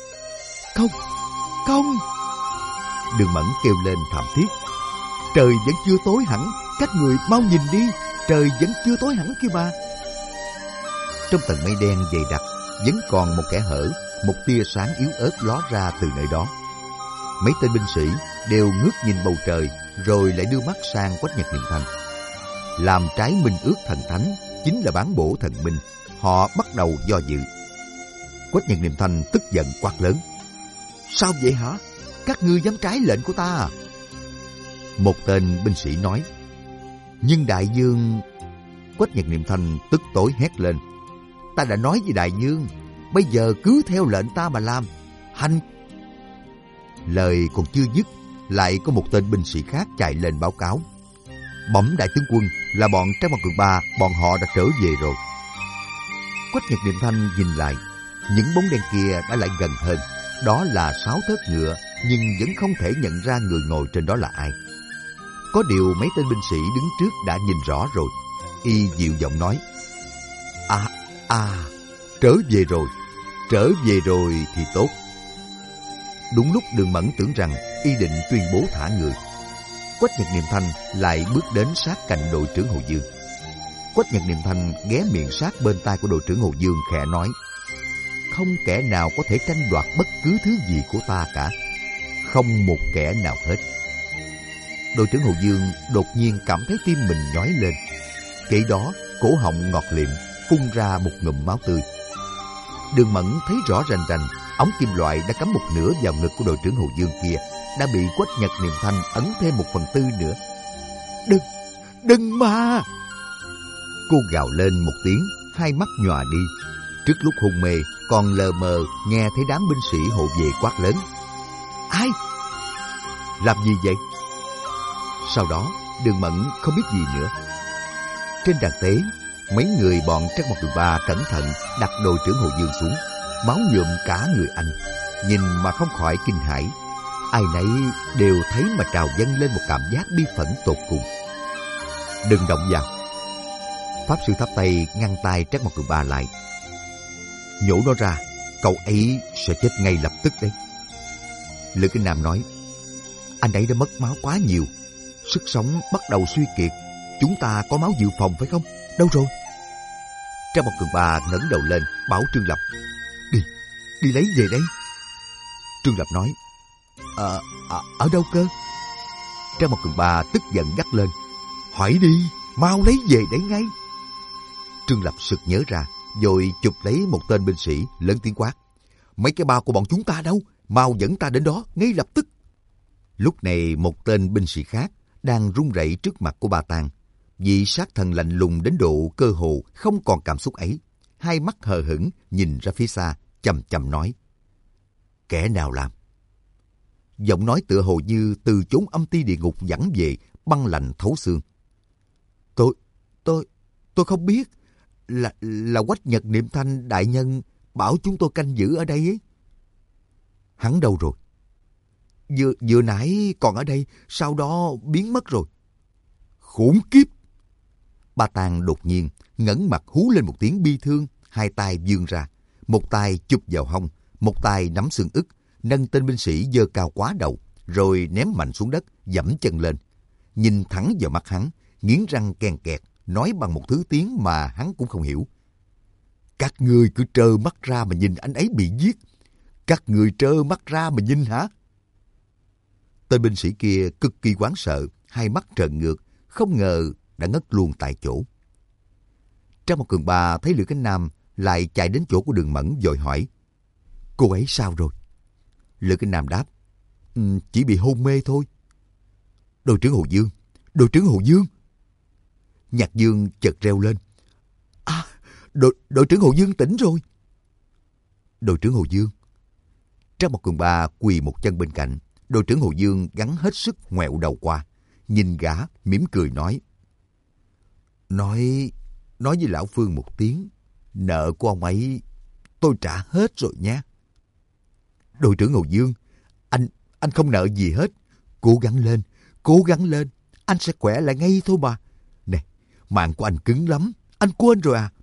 Không! Đường Mẫn kêu lên thảm thiết. Trời vẫn chưa tối hẳn, các người mau nhìn đi, trời vẫn chưa tối hẳn kia mà. Trong tầng mây đen dày đặc vẫn còn một kẽ hở, một tia sáng yếu ớt ló ra từ nơi đó. Mấy tên binh sĩ đều ngước nhìn bầu trời, rồi lại đưa mắt sang Quách Nhật Niệm Thanh. Làm trái minh ước thần thánh chính là bán bổ thần minh. Họ bắt đầu do dự. Quách Nhật Niệm Thanh tức giận quát lớn. Sao vậy hả? Các ngươi dám trái lệnh của ta à? Một tên binh sĩ nói. Nhưng đại vương... Quách Nhật Niệm Thanh tức tối hét lên. Ta đã nói với đại vương, bây giờ cứ theo lệnh ta mà làm. Hành! Lời còn chưa dứt, lại có một tên binh sĩ khác chạy lên báo cáo. Bẩm đại tướng quân, là bọn Trác Mộc Cường Ba, bọn họ đã trở về rồi. Quách Nhật Niệm Thanh nhìn lại, những bóng đen kia đã lại gần hơn. Đó là 6 thớt ngựa, nhưng vẫn không thể nhận ra người ngồi trên đó là ai. Có điều mấy tên binh sĩ đứng trước đã nhìn rõ rồi. Y dịu giọng nói. Trở về rồi thì tốt. Đúng lúc Đường Mẫn tưởng rằng y định tuyên bố thả người, Quách Nhật Niệm Thanh lại bước đến sát cạnh đội trưởng Hồ Dương. Quách Nhật Niệm Thanh ghé miệng sát bên tai của đội trưởng Hồ Dương khẽ nói. Không kẻ nào có thể tranh đoạt bất cứ thứ gì của ta cả. Không một kẻ nào hết. Đội trưởng Hồ Dương đột nhiên cảm thấy tim mình nhói lên. Kể đó, cổ họng ngọt liệm, phun ra một ngụm máu tươi. Đường Mẫn thấy rõ rành rành, ống kim loại đã cắm một nửa vào ngực của đội trưởng Hồ Dương kia đã bị Quách Nhật Niệm Thanh ấn thêm 1/4 nữa. Đừng mà! Cô gào lên một tiếng, hai mắt nhòa đi. Trước lúc hôn mê, còn lờ mờ nghe thấy đám binh sĩ hộ vệ quát lớn. Ai? Làm gì vậy? Sau đó, Đường Mẫn không biết gì nữa. Trên đàn tế, mấy người bọn Trác Mộc Cường Ba cẩn thận đặt đội trưởng Hồ Dương xuống, máu nhuộm cả người anh. Nhìn mà không khỏi kinh hãi. Ai nấy đều thấy mà trào dâng lên một cảm giác bi phẫn tột cùng. Đừng động vào. Pháp sư thắp tay ngăn tay Trác Mộc Cường Ba lại. Nhổ nó ra, cậu ấy sẽ chết ngay lập tức đấy. Lữ Kinh Nam nói. Anh ấy đã mất máu quá nhiều, sức sống bắt đầu suy kiệt. Chúng ta có máu dự phòng phải không? Đâu rồi? Trác Mộc Cường Ba ngẩng đầu lên, bảo Trương Lập. Đi lấy về đây. Trương Lập nói. Ở đâu cơ? Trác Mộc Cường Ba tức giận gắt lên. Hỏi đi, mau lấy về đấy ngay. Trương Lập sực nhớ ra, rồi chụp lấy một tên binh sĩ, lớn tiếng quát. Mấy cái bao của bọn chúng ta đâu? Mau dẫn ta đến đó, ngay lập tức. Lúc này một tên binh sĩ khác đang run rẩy trước mặt của Ba Tàng. Vị sát thần lạnh lùng đến độ cơ hồ không còn cảm xúc ấy. Hai mắt hờ hững nhìn ra phía xa, chầm chầm nói. Kẻ nào làm? Giọng nói tựa hồ như từ chốn âm ti địa ngục vẳng về, băng lạnh thấu xương. Tôi không biết. Là Quách Nhật Niệm Thanh đại nhân bảo chúng tôi canh giữ ở đây ấy. Hắn đâu rồi? Vừa nãy còn ở đây, sau đó biến mất rồi. Khốn kiếp! Ba Tàng đột nhiên ngẩng mặt hú lên một tiếng bi thương, hai tay vươn ra, một tay chụp vào hông, một tay nắm xương ức, nâng tên binh sĩ giơ cao quá đầu, rồi ném mạnh xuống đất, giẫm chân lên, nhìn thẳng vào mắt hắn, nghiến răng ken kẹt, nói bằng một thứ tiếng mà hắn cũng không hiểu. Các ngươi cứ trơ mắt ra mà nhìn anh ấy bị giết. Các ngươi trơ mắt ra mà nhìn hả? Tên binh sĩ kia cực kỳ hoảng sợ, hai mắt trợn ngược, không ngờ đã ngất luôn tại chỗ. Trang một Cường Ba thấy Lữ Cánh Nam lại chạy đến chỗ của Đường Mẫn vội hỏi. Cô ấy sao rồi? Lữ Cánh Nam đáp. Chỉ bị hôn mê thôi. Đội trưởng Hồ Dương! Đội trưởng Hồ Dương! Nhạc Dương chợt reo lên. À, đội trưởng Hồ Dương tỉnh rồi. Đội trưởng Hồ Dương! Trang một Cường Ba quỳ một chân bên cạnh. Đội trưởng Hồ Dương gắng hết sức ngoẹo đầu qua, nhìn gã mỉm cười nói. Nói với lão Phương một tiếng, nợ của ông ấy tôi trả hết rồi nha. Đội trưởng Hồ Dương, anh không nợ gì hết. Cố gắng lên, anh sẽ khỏe lại ngay thôi mà. Nè, mạng của anh cứng lắm, anh quên rồi à?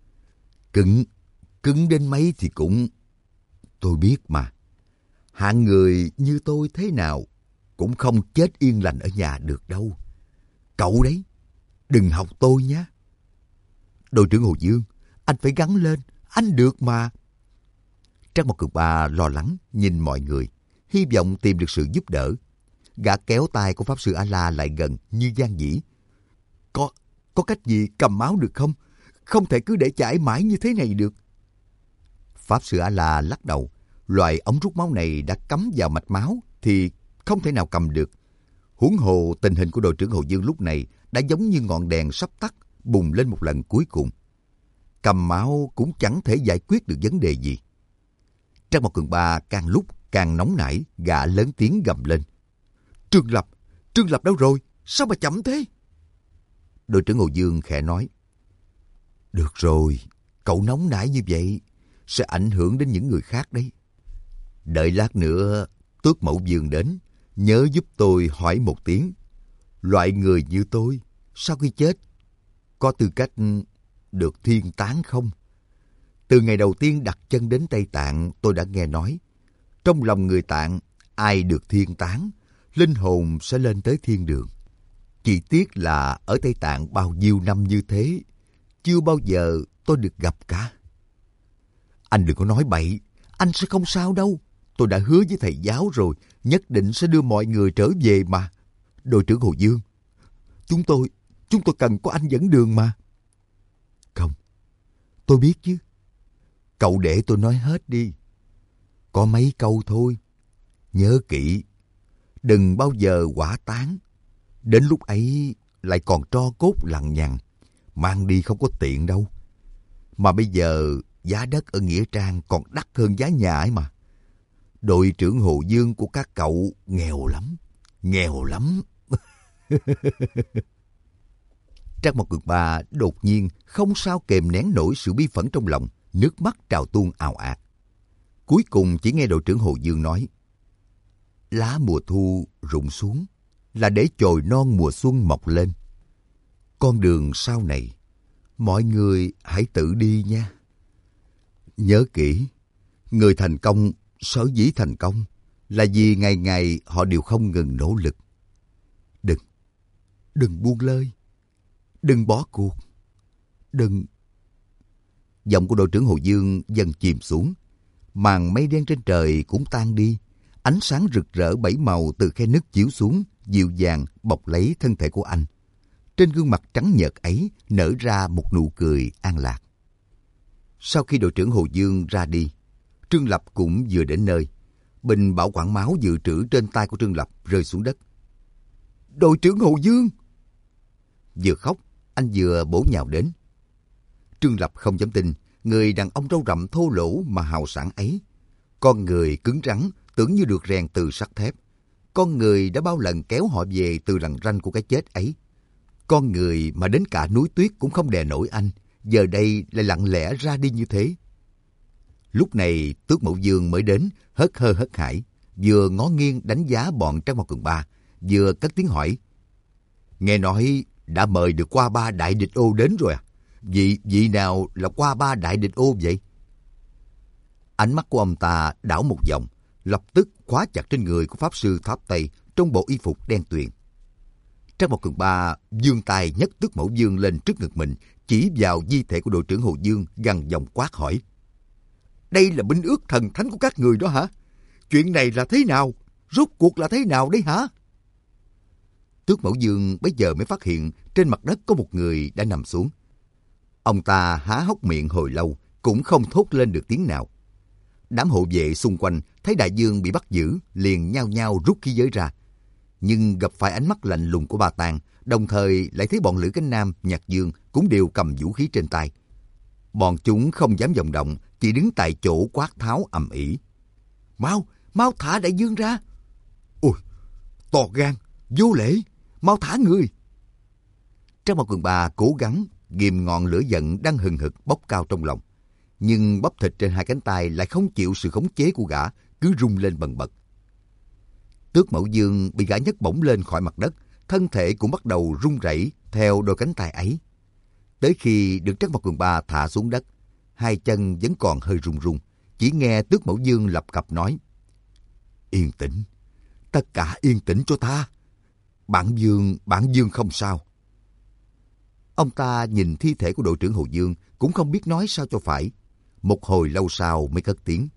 Cứng đến mấy thì cũng... Tôi biết mà. Hạng người như tôi thế nào cũng không chết yên lành ở nhà được đâu. Cậu đấy, đừng học tôi nhé. Đội trưởng Hồ Dương, anh phải gắng lên, anh được mà. Trang một Cường Ba lo lắng nhìn mọi người, hy vọng tìm được sự giúp đỡ. Gã kéo tay của Pháp Sư A-La lại gần như gian dĩ. Có cách gì cầm máu được không? Không thể cứ để chảy mãi như thế này được. Pháp Sư A-La lắc đầu. Loại ống rút máu này đã cắm vào mạch máu thì không thể nào cầm được. Huống hồ tình hình của đội trưởng Hồ Dương lúc này đã giống như ngọn đèn sắp tắt, bùng lên một lần cuối cùng. Cầm máu cũng chẳng thể giải quyết được vấn đề gì. Trang một Cường Ba càng lúc càng nóng nảy, gã lớn tiếng gầm lên. Trương Lập đâu rồi? Sao mà chậm thế? Đội trưởng Hồ Dương khẽ nói. Được rồi, cậu nóng nảy như vậy sẽ ảnh hưởng đến những người khác đấy. Đợi lát nữa Tước Mẫu Dương đến, nhớ giúp tôi hỏi một tiếng. Loại người như tôi, sau khi chết, có tư cách được thiên táng không? Từ ngày đầu tiên đặt chân đến Tây Tạng, tôi đã nghe nói, trong lòng người Tạng, ai được thiên táng, linh hồn sẽ lên tới thiên đường. Chỉ tiếc là ở Tây Tạng bao nhiêu năm như thế, chưa bao giờ tôi được gặp cả. Anh đừng có nói bậy, anh sẽ không sao đâu. Tôi đã hứa với thầy giáo rồi, nhất định sẽ đưa mọi người trở về mà. Đội trưởng Hồ Dương, chúng tôi cần có anh dẫn đường mà. Không, tôi biết chứ. Cậu để tôi nói hết đi. Có mấy câu thôi. Nhớ kỹ, đừng bao giờ hỏa táng. Đến lúc ấy lại còn tro cốt lằng nhằng, mang đi không có tiện đâu. Mà bây giờ giá đất ở Nghĩa Trang còn đắt hơn giá nhà ấy mà. Đội trưởng Hồ Dương của các cậu nghèo lắm. Trang một Cường Ba đột nhiên không sao kềm nén nổi sự bi phẫn trong lòng, nước mắt trào tuôn ào ạt. Cuối cùng chỉ nghe đội trưởng Hồ Dương nói, lá mùa thu rụng xuống là để chồi non mùa xuân mọc lên. Con đường sau này, mọi người hãy tự đi nha. Nhớ kỹ, người thành công sở dĩ thành công là vì ngày ngày họ đều không ngừng nỗ lực. Đừng buông lơi, đừng bỏ cuộc, đừng... Giọng của đội trưởng Hồ Dương dần chìm xuống, màn mây đen trên trời cũng tan đi, ánh sáng rực rỡ bảy màu từ khe nứt chiếu xuống, dịu dàng bọc lấy thân thể của anh. Trên gương mặt trắng nhợt ấy nở ra một nụ cười an lạc. Sau khi đội trưởng Hồ Dương ra đi, Trương Lập cũng vừa đến nơi. Bình bảo quản máu dự trữ trên tay của Trương Lập rơi xuống đất. Đội trưởng Hồ Dương! Vừa khóc, anh vừa bổ nhào đến. Trương Lập không dám tin, người đàn ông râu rậm thô lỗ mà hào sảng ấy. Con người cứng rắn, tưởng như được rèn từ sắt thép. Con người đã bao lần kéo họ về từ lằn ranh của cái chết ấy. Con người mà đến cả núi tuyết cũng không đè nổi anh, giờ đây lại lặng lẽ ra đi như thế. Lúc này Tước Mẫu Dương mới đến, hớt hơ hớt hải, vừa ngó nghiêng đánh giá bọn Trác Mao Cường Ba, vừa cất tiếng hỏi. Nghe nói đã mời được Qua Ba Đại Địch Ô đến rồi à? Vị nào là Qua Ba Đại Địch Ô vậy? Ánh mắt của ông ta đảo một vòng, lập tức khóa chặt trên người của Pháp Sư Tháp Tây trong bộ y phục đen tuyền. Trác Mao Cường Ba giương tay nhấc Tước Mẫu Dương lên trước ngực mình, chỉ vào di thể của đội trưởng Hồ Dương, gằn giọng quát hỏi. Đây là binh ước thần thánh của các người đó hả? Chuyện này là thế nào? Rốt cuộc là thế nào đấy hả? Tước Mẫu Dương bấy giờ mới phát hiện trên mặt đất có một người đã nằm xuống. Ông ta há hốc miệng hồi lâu, cũng không thốt lên được tiếng nào. Đám hộ vệ xung quanh thấy đại dương bị bắt giữ, liền nhao nhao rút khí giới ra. Nhưng gặp phải ánh mắt lạnh lùng của Ba Tàng, đồng thời lại thấy bọn Lữ Cánh Nam, Nhạc Dương cũng đều cầm vũ khí trên tay. Bọn chúng không dám vọng động, chỉ đứng tại chỗ quát tháo ầm ĩ. Mau thả đại dương ra! Ôi, to gan, vô lễ, mau thả người! Trác Mao Cường Ba cố gắng ghìm ngọn lửa giận đang hừng hực bốc cao trong lòng, nhưng bắp thịt trên hai cánh tay lại không chịu sự khống chế của gã, cứ rung lên bần bật. Tước Mẫu Dương bị gã nhấc bổng lên khỏi mặt đất, thân thể cũng bắt đầu rung rẩy theo đôi cánh tay ấy. Tới khi được Trác Mao Cường Ba thả xuống đất, hai chân vẫn còn hơi run run, chỉ nghe Tước Mẫu Dương lập cập nói. Yên tĩnh, tất cả yên tĩnh cho ta. Bản Dương không sao. Ông ta nhìn thi thể của đội trưởng Hồ Dương cũng không biết nói sao cho phải. Một hồi lâu sau mới cất tiếng.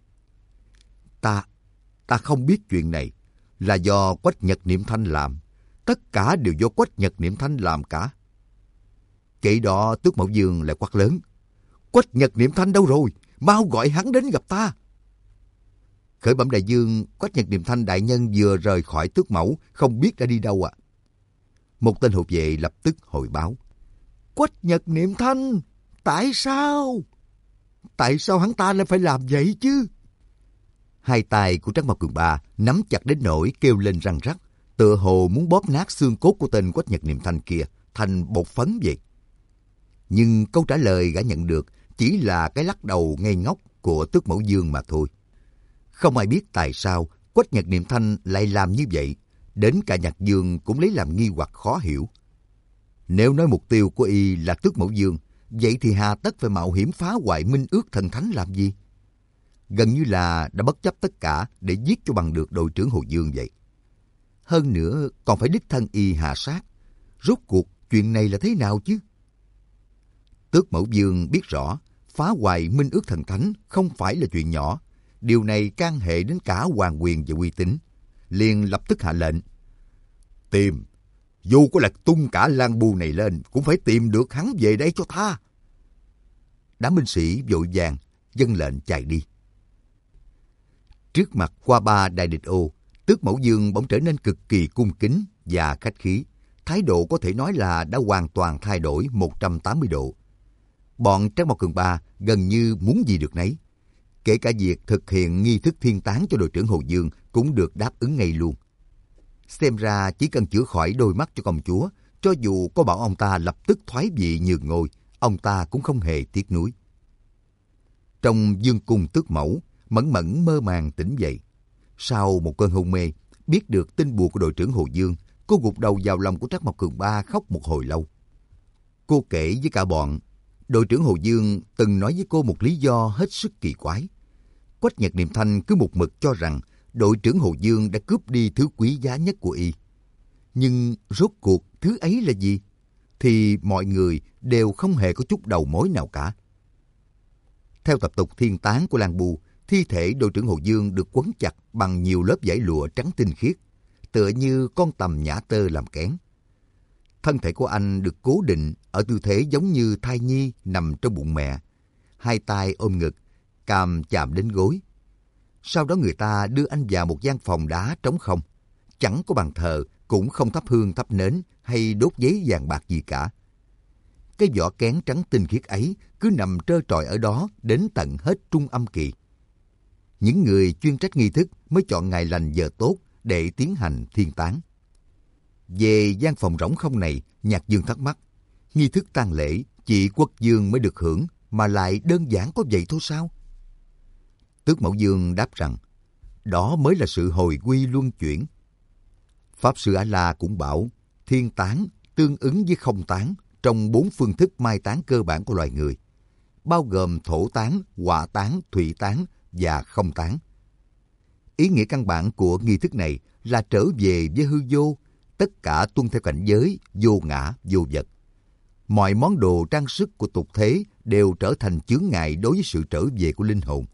Ta không biết chuyện này là do Quách Nhật Niệm Thanh làm. Tất cả đều do Quách Nhật Niệm Thanh làm cả. Kể đó Tước Mẫu Dương lại quát lớn. Quách Nhật Niệm Thanh đâu rồi? Mau gọi hắn đến gặp ta. Khởi bẩm đại dương, Quách Nhật Niệm Thanh đại nhân vừa rời khỏi Tước Mẫu, không biết đã đi đâu ạ. Một tên hộ vệ lập tức hồi báo. Quách Nhật Niệm Thanh, tại sao? Tại sao hắn ta lại phải làm vậy chứ? Hai tay của Trác Mao Cường Ba nắm chặt đến nỗi kêu lên răng rắc, tựa hồ muốn bóp nát xương cốt của tên Quách Nhật Niệm Thanh kia thành bột phấn vậy. Nhưng câu trả lời gã nhận được chỉ là cái lắc đầu ngây ngốc của Tước Mẫu Dương mà thôi. Không ai biết tại sao Quách Nhật Niệm Thanh lại làm như vậy, đến cả Nhạc Dương cũng lấy làm nghi hoặc khó hiểu. Nếu nói mục tiêu của y là Tước Mẫu Dương, vậy thì hà tất phải mạo hiểm phá hoại minh ước thần thánh làm gì? Gần như là đã bất chấp tất cả để giết cho bằng được đội trưởng Hồ Dương vậy. Hơn nữa còn phải đích thân y hạ sát. Rốt cuộc chuyện này là thế nào chứ? Tước Mẫu Dương biết rõ phá hoại minh ước thần thánh không phải là chuyện nhỏ. Điều này can hệ đến cả hoàng quyền và uy tín. Liền lập tức hạ lệnh. Tìm, dù có lật tung cả Lan Bu này lên, cũng phải tìm được hắn về đây cho ta. Đám binh sĩ vội vàng vâng lệnh chạy đi. Trước mặt Qua Ba Đại Địch Ô, Tước Mẫu Dương bỗng trở nên cực kỳ cung kính và khách khí. Thái độ có thể nói là đã hoàn toàn thay đổi 180 độ. Bọn Trác Mao Cường Ba gần như muốn gì được nấy. Kể cả việc thực hiện nghi thức thiên táng cho đội trưởng Hồ Dương cũng được đáp ứng ngay luôn. Xem ra chỉ cần chữa khỏi đôi mắt cho công chúa, cho dù có bảo ông ta lập tức thoái vị nhường ngôi, ông ta cũng không hề tiếc nuối. Trong dương cung Tước Mẫu, Mẫn Mẫn mơ màng tỉnh dậy. Sau một cơn hôn mê, biết được tin buồn của đội trưởng Hồ Dương, cô gục đầu vào lòng của Trác Mao Cường Ba khóc một hồi lâu. Cô kể với cả bọn, đội trưởng Hồ Dương từng nói với cô một lý do hết sức kỳ quái. Quách Nhật Niệm Thanh cứ một mực cho rằng đội trưởng Hồ Dương đã cướp đi thứ quý giá nhất của y. Nhưng rốt cuộc thứ ấy là gì? Thì mọi người đều không hề có chút đầu mối nào cả. Theo tập tục thiên táng của Lan Bu, thi thể đội trưởng Hồ Dương được quấn chặt bằng nhiều lớp vải lụa trắng tinh khiết, tựa như con tằm nhã tơ làm kén. Thân thể của anh được cố định ở tư thế giống như thai nhi nằm trong bụng mẹ. Hai tay ôm ngực, cằm chạm đến gối. Sau đó người ta đưa anh vào một gian phòng đá trống không. Chẳng có bàn thờ, cũng không thắp hương thắp nến hay đốt giấy vàng bạc gì cả. Cái vỏ kén trắng tinh khiết ấy cứ nằm trơ trọi ở đó đến tận hết trung âm kỳ. Những người chuyên trách nghi thức mới chọn ngày lành giờ tốt để tiến hành thiên táng. Về gian phòng rỗng không này, Nhạc Dương thắc mắc, nghi thức tang lễ chỉ Quốc Dương mới được hưởng mà lại đơn giản có vậy thôi sao? Tước Mẫu Dương đáp rằng, đó mới là sự hồi quy luân chuyển. Pháp Sư A-la cũng bảo, thiên táng tương ứng với không táng trong 4 phương thức mai táng cơ bản của loài người, bao gồm thổ táng, hỏa táng, thủy táng và không táng. Ý nghĩa căn bản của nghi thức này là trở về với hư vô, tất cả tuân theo cảnh giới, vô ngã, vô vật. Mọi món đồ trang sức của tục thế đều trở thành chướng ngại đối với sự trở về của linh hồn.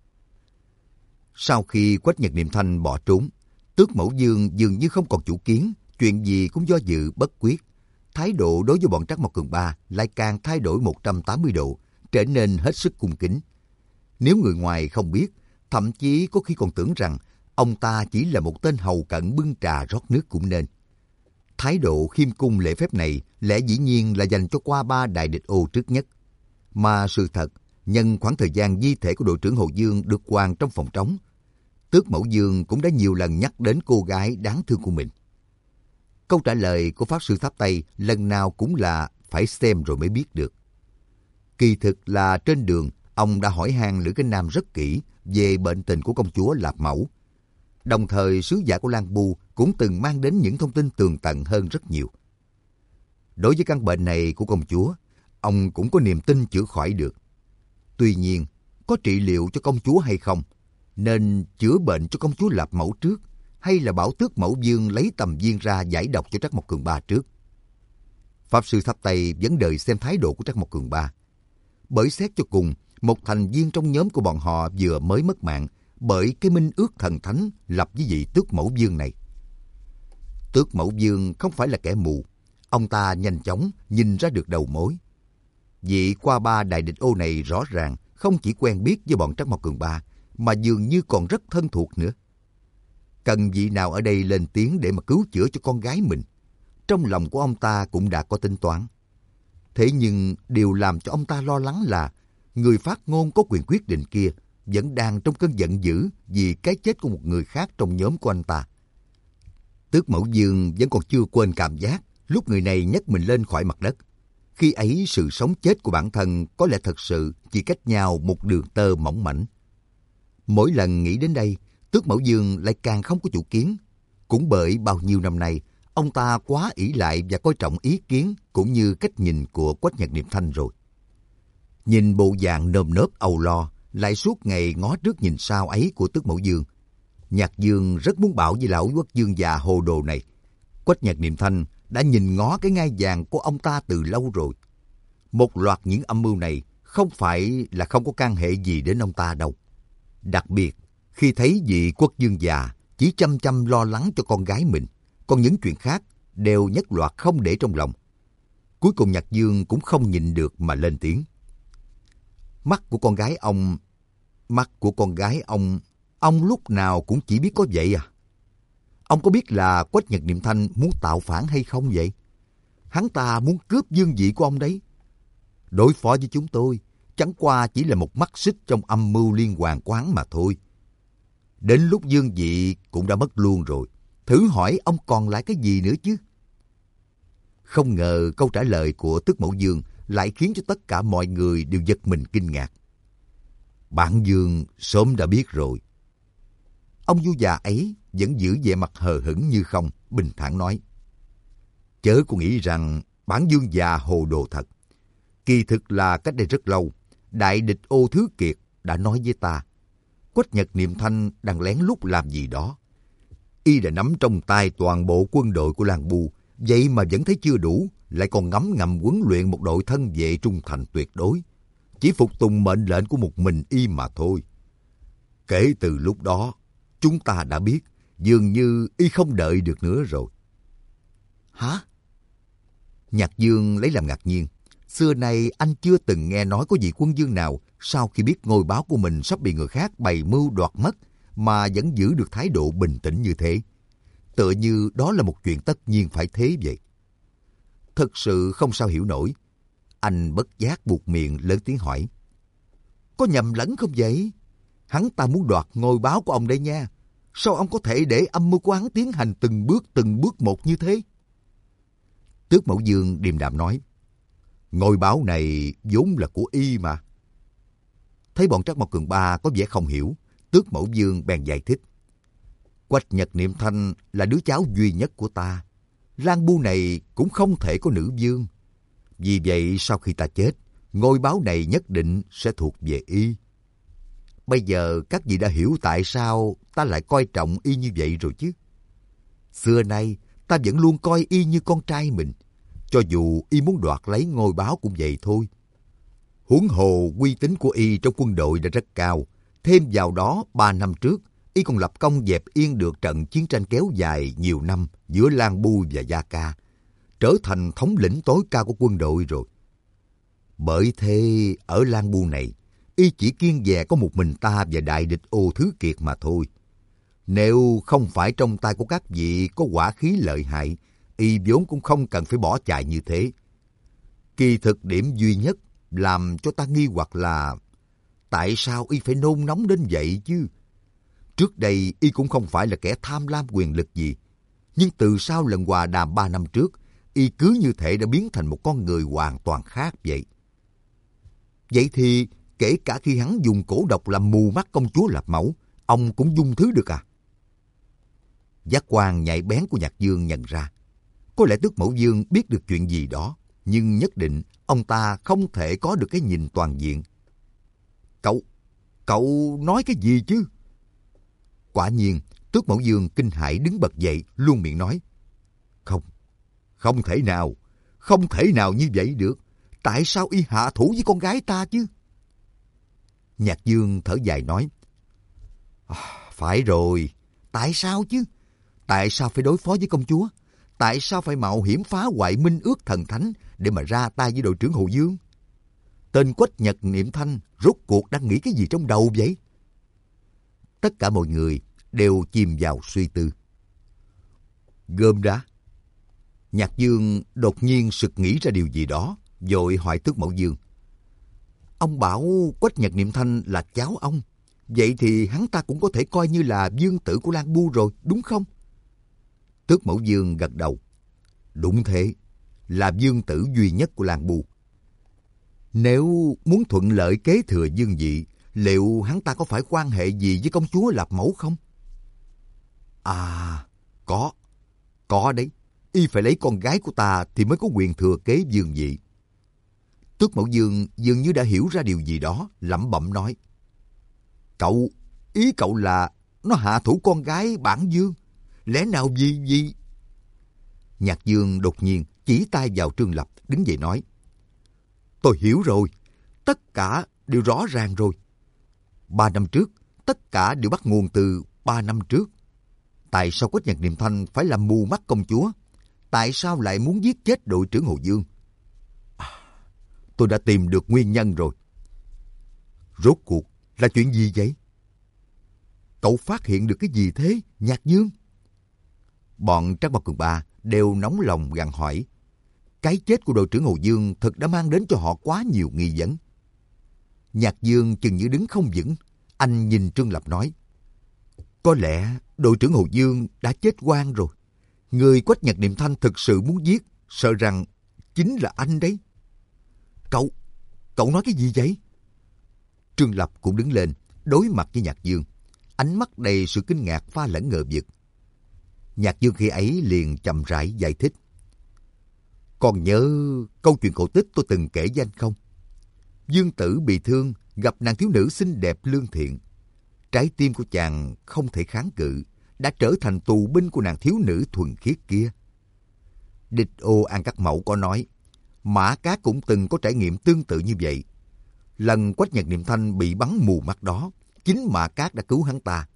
Sau khi Quách Nhật Niệm Thanh bỏ trốn, Tước Mẫu Dương dường như không còn chủ kiến, chuyện gì cũng do dự bất quyết. Thái độ đối với bọn Trắc Mộc Cường Ba lại càng thay đổi 180 độ, trở nên hết sức cung kính. Nếu người ngoài không biết, thậm chí có khi còn tưởng rằng ông ta chỉ là một tên hầu cận bưng trà rót nước cũng nên. Thái độ khiêm cung lễ phép này lẽ dĩ nhiên là dành cho qua ba đại địch ô trước nhất. Mà sự thật, nhân khoảng thời gian di thể của đội trưởng Hồ Dương được quàng trong phòng trống, Tước Mẫu Dương cũng đã nhiều lần nhắc đến cô gái đáng thương của mình. Câu trả lời của Pháp Sư Tháp Tây lần nào cũng là phải xem rồi mới biết được. Kỳ thực là trên đường, ông đã hỏi han Lữ Kinh Nam rất kỹ về bệnh tình của công chúa Lạp Mẫu. Đồng thời sứ giả của Lan Bu cũng từng mang đến những thông tin tường tận hơn rất nhiều. Đối với căn bệnh này của công chúa, ông cũng có niềm tin chữa khỏi được. Tuy nhiên, có trị liệu cho công chúa hay không, nên chữa bệnh cho công chúa Lạp Mẫu trước, hay là bảo Tước Mẫu Dương lấy tầm viên ra giải độc cho Trắc Mộc Cường Ba trước? Pháp Sư Tháp Tây vẫn đợi xem thái độ của Trắc Mộc Cường Ba. Bởi xét cho cùng, một thành viên trong nhóm của bọn họ vừa mới mất mạng bởi cái minh ước thần thánh lập với vị Tước Mẫu Dương này. Tước Mẫu Dương không phải là kẻ mù, ông ta nhanh chóng nhìn ra được đầu mối. Vị qua ba đại địch ô này rõ ràng không chỉ quen biết với bọn Trắc Mộc Cường Ba, mà dường như còn rất thân thuộc nữa. Cần vị nào ở đây lên tiếng để mà cứu chữa cho con gái mình, trong lòng của ông ta cũng đã có tính toán. Thế nhưng điều làm cho ông ta lo lắng là người phát ngôn có quyền quyết định kia vẫn đang trong cơn giận dữ vì cái chết của một người khác trong nhóm của anh ta. Tước Mẫu Dương vẫn còn chưa quên cảm giác lúc người này nhấc mình lên khỏi mặt đất. Khi ấy sự sống chết của bản thân có lẽ thật sự chỉ cách nhau một đường tơ mỏng mảnh. Mỗi lần nghĩ đến đây, Tước Mẫu Dương lại càng không có chủ kiến. Cũng bởi bao nhiêu năm nay, ông ta quá ỷ lại và coi trọng ý kiến cũng như cách nhìn của Quách Nhật Niệm Thanh rồi. Nhìn bộ dạng nơm nớp âu lo, lại suốt ngày ngó trước nhìn sau ấy của Tước Mẫu Dương, Nhạc Dương rất muốn bảo với lão Quốc Dương già hồ đồ này, Quách Nhật Niệm Thanh đã nhìn ngó cái ngai vàng của ông ta từ lâu rồi. Một loạt những âm mưu này không phải là không có can hệ gì đến ông ta đâu. Đặc biệt, khi thấy vị Quốc Dương già chỉ chăm chăm lo lắng cho con gái mình, còn những chuyện khác đều nhất loạt không để trong lòng. Cuối cùng Nhạc Dương cũng không nhịn được mà lên tiếng. Mắt của con gái ông lúc nào cũng chỉ biết có vậy à? Ông có biết là Quách Nhật Niệm Thanh muốn tạo phản hay không vậy? Hắn ta muốn cướp vương vị của ông đấy. Đối phó với chúng tôi, chẳng qua chỉ là một mắt xích trong âm mưu liên hoàn quán mà thôi. Đến lúc vương vị cũng đã mất luôn rồi. Thử hỏi ông còn lại cái gì nữa chứ? Không ngờ câu trả lời của Tước Mẫu Dương lại khiến cho tất cả mọi người đều giật mình kinh ngạc. Bản Dương sớm đã biết rồi. Ông vua già ấy vẫn giữ vẻ mặt hờ hững như không, bình thản nói. Chớ có nghĩ rằng bản Dương già hồ đồ thật. Kỳ thực là cách đây rất lâu, đại địch Ô Thứ Kiệt đã nói với ta, Quách Nhật Niệm Thanh đang lén lút làm gì đó. Y đã nắm trong tay toàn bộ quân đội của Lan Bu, vậy mà vẫn thấy chưa đủ, lại còn ngấm ngầm huấn luyện một đội thân vệ trung thành tuyệt đối, chỉ phục tùng mệnh lệnh của một mình y mà thôi. Kể từ lúc đó, chúng ta đã biết, dường như y không đợi được nữa rồi. Hả? Nhạc Dương lấy làm ngạc nhiên. Xưa nay anh chưa từng nghe nói có vị quân vương nào sau khi biết ngôi báo của mình sắp bị người khác bày mưu đoạt mất mà vẫn giữ được thái độ bình tĩnh như thế. Tựa như đó là một chuyện tất nhiên phải thế vậy. Thật sự không sao hiểu nổi. Anh bất giác buột miệng lớn tiếng hỏi. Có nhầm lẫn không vậy? Hắn ta muốn đoạt ngôi báo của ông đây nha. Sao ông có thể để âm mưu của hắn tiến hành từng bước một như thế? Tước Mẫu Dương điềm đạm nói. Ngôi báo này vốn là của y mà. Thấy bọn Trác Mộc Cường Ba có vẻ không hiểu, Tước Mẫu Dương bèn giải thích. Quách Nhật Niệm Thanh là đứa cháu duy nhất của ta. Lang Bu này cũng không thể có nữ vương. Vì vậy sau khi ta chết, ngôi báo này nhất định sẽ thuộc về y. Bây giờ các vị đã hiểu tại sao ta lại coi trọng y như vậy rồi chứ. Xưa nay ta vẫn luôn coi y như con trai mình. Cho dù y muốn đoạt lấy ngôi báo cũng vậy thôi. Huống hồ uy tín của y trong quân đội đã rất cao. Thêm vào đó 3 năm trước, y còn lập công dẹp yên được trận chiến tranh kéo dài nhiều năm giữa Lang Bu và Gia Ca, trở thành thống lĩnh tối cao của quân đội rồi. Bởi thế, ở Lang Bu này, y chỉ kiêng dè có một mình ta và đại địch Ô Thứ Kiệt mà thôi. Nếu không phải trong tay của các vị có quả khí lợi hại, y vốn cũng không cần phải bỏ chạy như thế. Kỳ thực điểm duy nhất làm cho ta nghi hoặc là tại sao y phải nôn nóng đến vậy chứ? Trước đây y cũng không phải là kẻ tham lam quyền lực gì. Nhưng từ sau lần hòa đàm 3 năm trước, y cứ như thể đã biến thành một con người hoàn toàn khác vậy. Vậy thì kể cả khi hắn dùng cổ độc làm mù mắt công chúa Lạp Mẫu, ông cũng dung thứ được à? Giác quan nhạy bén của Nhạc Dương nhận ra. Có lẽ Tước Mẫu Dương biết được chuyện gì đó, nhưng nhất định ông ta không thể có được cái nhìn toàn diện. Cậu nói cái gì chứ? Quả nhiên, Tước Mẫu Dương kinh hãi đứng bật dậy, luôn miệng nói. Không thể nào như vậy được. Tại sao y hạ thủ với con gái ta chứ? Nhạc Dương thở dài nói. Phải rồi, tại sao chứ? Tại sao phải đối phó với công chúa? Tại sao phải mạo hiểm phá hoại minh ước thần thánh để mà ra tay với đội trưởng Hồ Dương? Tên Quách Nhật Niệm Thanh rốt cuộc đang nghĩ cái gì trong đầu vậy? Tất cả mọi người đều chìm vào suy tư. Gơm đã. Nhạc Dương đột nhiên sực nghĩ ra điều gì đó, vội hỏi Tước Mẫu Dương. Ông bảo Quách Nhật Niệm Thanh là cháu ông. Vậy thì hắn ta cũng có thể coi như là vương tử của Lang Bu rồi, đúng không? Tước Mẫu Dương gật đầu. Đúng thế, là vương tử duy nhất của Lang Bu. Nếu muốn thuận lợi kế thừa vương vị, liệu hắn ta có phải quan hệ gì với công chúa Lạp Mẫu không? À, có đấy. Y phải lấy con gái của ta thì mới có quyền thừa kế vương vị. Tước Mẫu Dương dường như đã hiểu ra điều gì đó, lẩm bẩm nói. Ý cậu là nó hạ thủ con gái bản vương. Lẽ nào vì... Nhạc Dương đột nhiên chỉ tay vào Trương Lập, đứng dậy nói. Tôi hiểu rồi, tất cả đều rõ ràng rồi. 3 năm trước, tất cả đều bắt nguồn từ 3 năm trước. Tại sao Quách Nhật Niệm Thanh phải làm mù mắt công chúa? Tại sao lại muốn giết chết đội trưởng Hồ Dương? Tôi đã tìm được nguyên nhân rồi. Rốt cuộc là chuyện gì vậy? Cậu phát hiện được cái gì thế, Nhạc Dương? Bọn Trác Mộc Cường Ba đều nóng lòng gằn hỏi. Cái chết của đội trưởng Hồ Dương thật đã mang đến cho họ quá nhiều nghi vấn. Nhạc Dương chừng như đứng không vững. Anh nhìn Trương Lập nói. Có lẽ đội trưởng Hồ Dương đã chết oan rồi. Người Quách Nhật Niệm Thanh thực sự muốn giết, sợ rằng chính là anh đấy. Cậu nói cái gì vậy? Trương Lập cũng đứng lên, đối mặt với Nhạc Dương. Ánh mắt đầy sự kinh ngạc pha lẫn ngờ vực. Nhạc Dương khi ấy liền chậm rãi giải thích. Còn nhớ câu chuyện cổ tích tôi từng kể với anh không? Dương tử bị thương, gặp nàng thiếu nữ xinh đẹp lương thiện. Trái tim của chàng không thể kháng cự, đã trở thành tù binh của nàng thiếu nữ thuần khiết kia. Địch Ô An Các Mẫu có nói, Mã Cát cũng từng có trải nghiệm tương tự như vậy. Lần Quách Nhật Niệm Thanh bị bắn mù mắt đó, chính Mã Cát đã cứu hắn ta.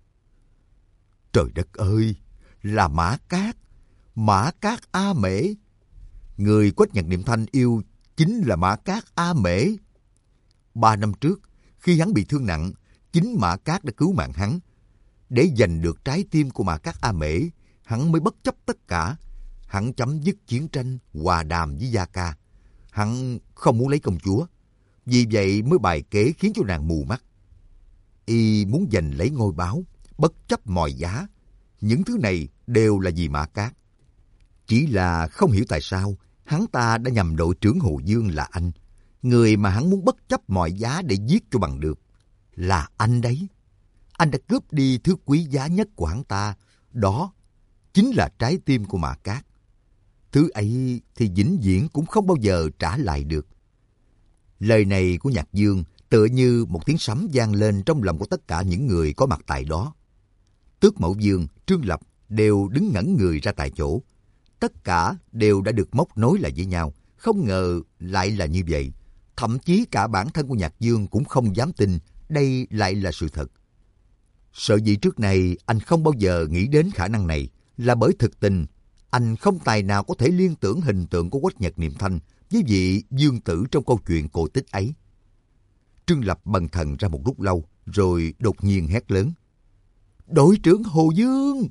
Trời đất ơi, là Mã Cát A Mễ. Người Quách Nhật Niệm Thanh yêu chính là Mã Cát A Mễ. 3 năm trước, khi hắn bị thương nặng, chính Mã Cát đã cứu mạng hắn. Để giành được trái tim của Mã Cát A Mễ, hắn mới bất chấp tất cả. Hắn chấm dứt chiến tranh, hòa đàm với Gia Ca. Hắn không muốn lấy công chúa, vì vậy mới bài kế khiến cho nàng mù mắt. Y muốn giành lấy ngôi báo, bất chấp mọi giá. Những thứ này đều là vì Mã Cát. Chỉ là không hiểu tại sao hắn ta đã nhầm đội trưởng Hồ Dương là anh. Người mà hắn muốn bất chấp mọi giá để giết cho bằng được là anh đấy. Anh đã cướp đi thứ quý giá nhất của hắn ta. Đó chính là trái tim của Mã Cát. Thứ ấy thì vĩnh viễn cũng không bao giờ trả lại được. Lời này của Nhạc Dương tựa như một tiếng sấm vang lên trong lòng của tất cả những người có mặt tại đó. Tước Mẫu Dương, Trương Lập đều đứng ngẩn người ra tại chỗ. Tất cả đều đã được móc nối lại với nhau. Không ngờ lại là như vậy. Thậm chí cả bản thân của Nhạc Dương cũng không dám tin đây lại là sự thật. Sở dĩ trước này anh không bao giờ nghĩ đến khả năng này là bởi thực tình anh không tài nào có thể liên tưởng hình tượng của Quách Nhật Niệm Thanh với vị Dương tử trong câu chuyện cổ tích ấy. Trương Lập bần thần ra một lúc lâu rồi đột nhiên hét lớn: "Đội trưởng Hồ Dương!"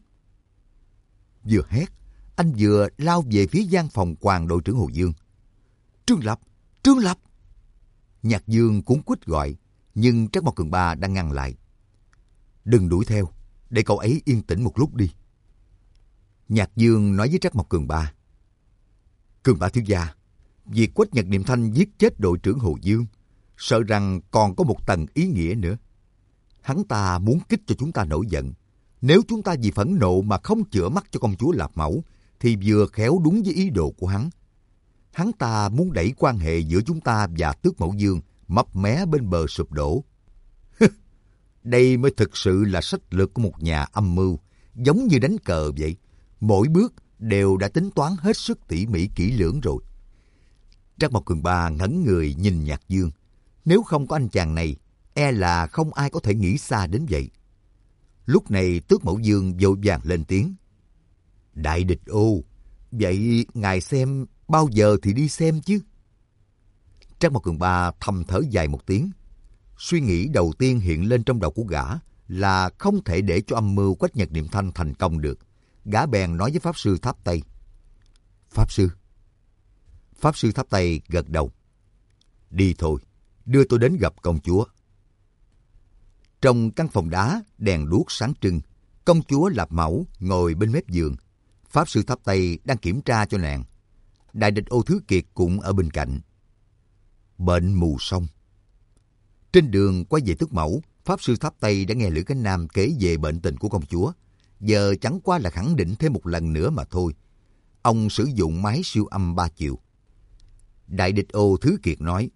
Vừa hét, anh vừa lao về phía gian phòng quàng đội trưởng Hồ Dương. "Trương Lập! Trương Lập!" Nhạc Dương cuống quýt gọi, nhưng Trác Mộc Cường Ba đang ngăn lại. "Đừng đuổi theo, để cậu ấy yên tĩnh một lúc đi." Nhạc Dương nói với Trác Mộc Cường Ba: "Cường Ba thiếu gia, việc Quách Nhật Niệm Thanh giết chết đội trưởng Hồ Dương, sợ rằng còn có một tầng ý nghĩa nữa. Hắn ta muốn kích cho chúng ta nổi giận. Nếu chúng ta vì phẫn nộ mà không chữa mắt cho công chúa Lạp Mẫu, thì vừa khéo đúng với ý đồ của hắn. Hắn ta muốn đẩy quan hệ giữa chúng ta và Tước Mẫu Dương mấp mé bên bờ sụp đổ. Đây mới thực sự là sách lược của một nhà âm mưu, giống như đánh cờ vậy. Mỗi bước đều đã tính toán hết sức tỉ mỉ kỹ lưỡng rồi." Trác Mộc Cường Ba ngẩn người nhìn Nhạc Dương. Nếu không có anh chàng này, e là không ai có thể nghĩ xa đến vậy. Lúc này Tước Mẫu Dương vội vàng lên tiếng: "Đại địch ô, vậy ngài xem bao giờ thì đi xem chứ?" Trác Mộc Cường Ba thầm thở dài một tiếng. Suy nghĩ đầu tiên hiện lên trong đầu của gã là không thể để cho âm mưu Quách Nhật Niệm Thanh thành công được. Gã bèn nói với Pháp Sư Tháp Tây: "Pháp Sư." Pháp Sư Tháp Tây gật đầu: "Đi thôi, đưa tôi đến gặp công chúa." Trong căn phòng đá, đèn đuốc sáng trưng, công chúa Lạp Mẫu ngồi bên mép giường. Pháp Sư Tháp Tây đang kiểm tra cho nàng. Đại địch Ô Thứ Kiệt cũng ở bên cạnh. Bệnh mù xong. Trên đường quay về Tước Mẫu, Pháp Sư Tháp Tây đã nghe Lữ Cánh Nam kể về bệnh tình của công chúa. Giờ chẳng qua là khẳng định thêm một lần nữa mà thôi. Ông sử dụng máy siêu âm 3 chiều. Đại địch Ô Thứ Kiệt nói: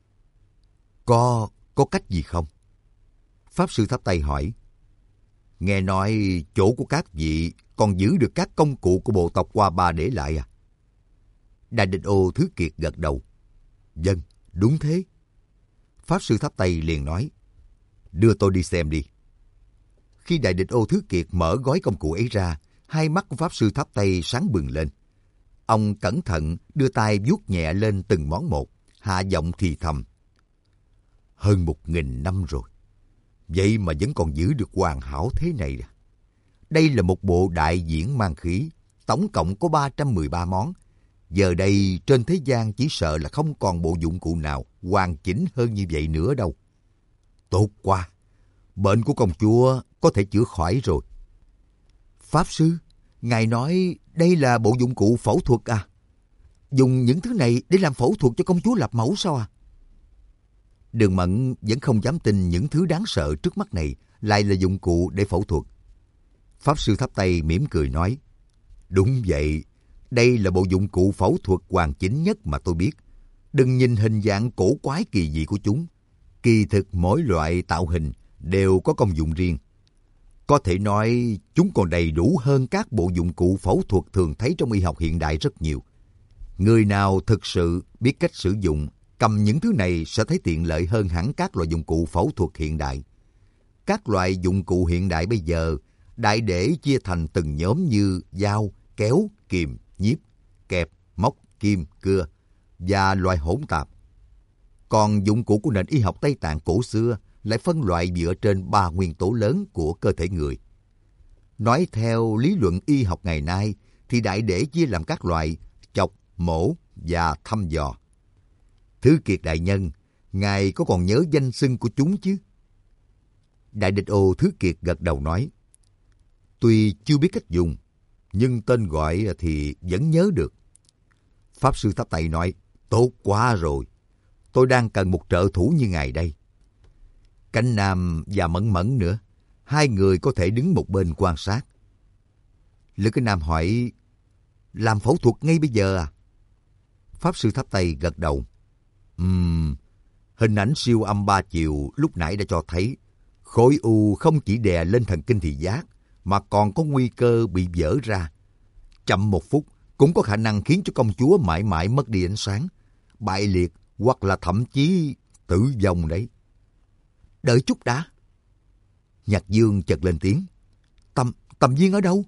Có cách gì không?" Pháp Sư Tháp Tây hỏi: "Nghe nói chỗ của các vị còn giữ được các công cụ của bộ tộc Hoa Ba để lại à?" Đại địch Ô Thứ Kiệt gật đầu: "Vâng, đúng thế." Pháp Sư Tháp Tây liền nói: "Đưa tôi đi xem đi." Khi Đại địch Ô Thứ Kiệt mở gói công cụ ấy ra, hai mắt của Pháp Sư Tháp Tây sáng bừng lên. Ông cẩn thận đưa tay vuốt nhẹ lên từng món một, hạ giọng thì thầm: "Hơn 1000 năm rồi, vậy mà vẫn còn giữ được hoàn hảo thế này à? Đây là một bộ đại diễn mang khí, tổng cộng có 313 món. Giờ đây trên thế gian chỉ sợ là không còn bộ dụng cụ nào hoàn chỉnh hơn như vậy nữa đâu. Tốt quá, bệnh của công chúa có thể chữa khỏi rồi." "Pháp Sư, ngài nói đây là bộ dụng cụ phẫu thuật à? Dùng những thứ này để làm phẫu thuật cho công chúa Lạp Mẫu sao à?" Đường Mẫn vẫn không dám tin những thứ đáng sợ trước mắt này lại là dụng cụ để phẫu thuật. Pháp Sư Tháp Tây mỉm cười nói: "Đúng vậy, đây là bộ dụng cụ phẫu thuật hoàn chỉnh nhất mà tôi biết. Đừng nhìn hình dạng cổ quái kỳ dị của chúng. Kỳ thực mỗi loại tạo hình đều có công dụng riêng. Có thể nói chúng còn đầy đủ hơn các bộ dụng cụ phẫu thuật thường thấy trong y học hiện đại rất nhiều. Người nào thực sự biết cách sử dụng, cầm những thứ này sẽ thấy tiện lợi hơn hẳn các loại dụng cụ phẫu thuật hiện đại. Các loại dụng cụ hiện đại bây giờ đại để chia thành từng nhóm như dao, kéo, kìm, nhíp, kẹp, móc, kim, cưa và loại hỗn tạp. Còn dụng cụ của nền y học Tây Tạng cổ xưa lại phân loại dựa trên 3 nguyên tố lớn của cơ thể người. Nói theo lý luận y học ngày nay thì đại để chia làm các loại chọc, mổ và thăm dò. Thứ Kiệt đại nhân, ngài có còn nhớ danh xưng của chúng chứ? Đại Địch Ô Thứ Kiệt gật đầu nói, tuy chưa biết cách dùng, nhưng tên gọi thì vẫn nhớ được. Pháp Sư Tháp Tây nói, tốt quá rồi, tôi đang cần một trợ thủ như ngài đây. Cánh Nam và Mẫn Mẫn nữa, hai người có thể đứng một bên quan sát. Lữ Cái Nam hỏi, làm phẫu thuật ngay bây giờ à? Pháp Sư Tháp Tây gật đầu. Hình ảnh siêu âm 3 chiều lúc nãy đã cho thấy khối u không chỉ đè lên thần kinh thị giác mà còn có nguy cơ bị vỡ ra. Chậm 1 phút cũng có khả năng khiến cho công chúa mãi mãi mất đi ánh sáng, bại liệt hoặc là thậm chí tử vong đấy. Đợi chút đã. Nhạc Dương chợt lên tiếng. Tầm Viên ở đâu?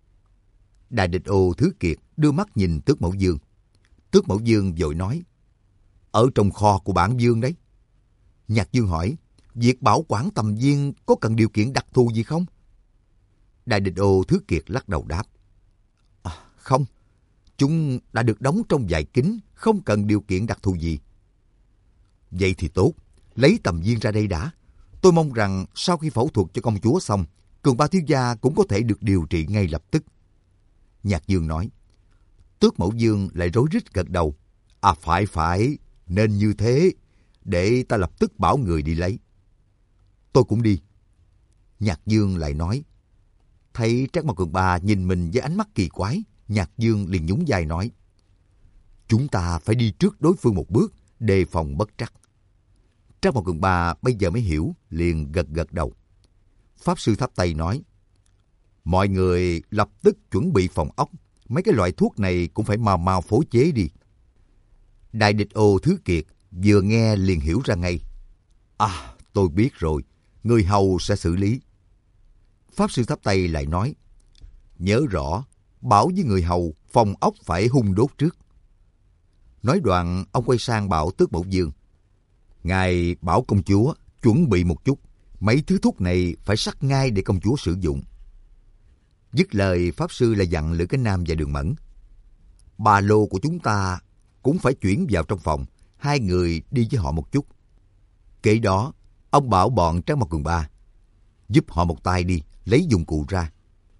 Đại Địch Ô Thứ Kiệt đưa mắt nhìn Tước Mẫu Dương. Tước Mẫu Dương vội nói, ở trong kho của bản vương đấy. Nhạc Dương hỏi, việc bảo quản Tầm Viên có cần điều kiện đặc thù gì không? Đại Địch Ô Thứ Kiệt lắc đầu đáp, không, chúng đã được đóng trong vải kính, không cần điều kiện đặc thù gì. Vậy thì tốt, lấy Tầm Viên ra đây đã. Tôi mong rằng sau khi phẫu thuật cho công chúa xong, Cường Ba thiếu gia cũng có thể được điều trị ngay lập tức. Nhạc Dương nói. Tước Mẫu Dương lại rối rít gật đầu. Phải, nên như thế, để ta lập tức bảo người đi lấy. Tôi cũng đi. Nhạc Dương lại nói. Thấy Trác Mao Cường Ba nhìn mình với ánh mắt kỳ quái, Nhạc Dương liền nhún vai nói, chúng ta phải đi trước đối phương một bước, đề phòng bất trắc. Trác Mao Cường Ba bây giờ mới hiểu, liền gật đầu. Pháp Sư Tháp Tây nói, mọi người lập tức chuẩn bị phòng ốc, mấy cái loại thuốc này cũng phải mau phối chế đi. Đại Địch Ô Thứ Kiệt vừa nghe liền hiểu ra ngay. Tôi biết rồi, người hầu sẽ xử lý. Pháp Sư Tháp Tây lại nói, nhớ rõ, bảo với người hầu phòng ốc phải hun đốt trước. Nói đoạn, ông quay sang bảo Tước Mẫu Dương, ngài bảo công chúa chuẩn bị một chút, mấy thứ thuốc này phải sắc ngay để công chúa sử dụng. Dứt lời, Pháp Sư lại dặn Lữ Cái Nam và Đường Mẫn, ba lô của chúng ta cũng phải chuyển vào trong phòng, hai người đi với họ một chút. Kể đó, ông bảo bọn Trác Mao Cường Ba, giúp họ một tay đi, lấy dụng cụ ra.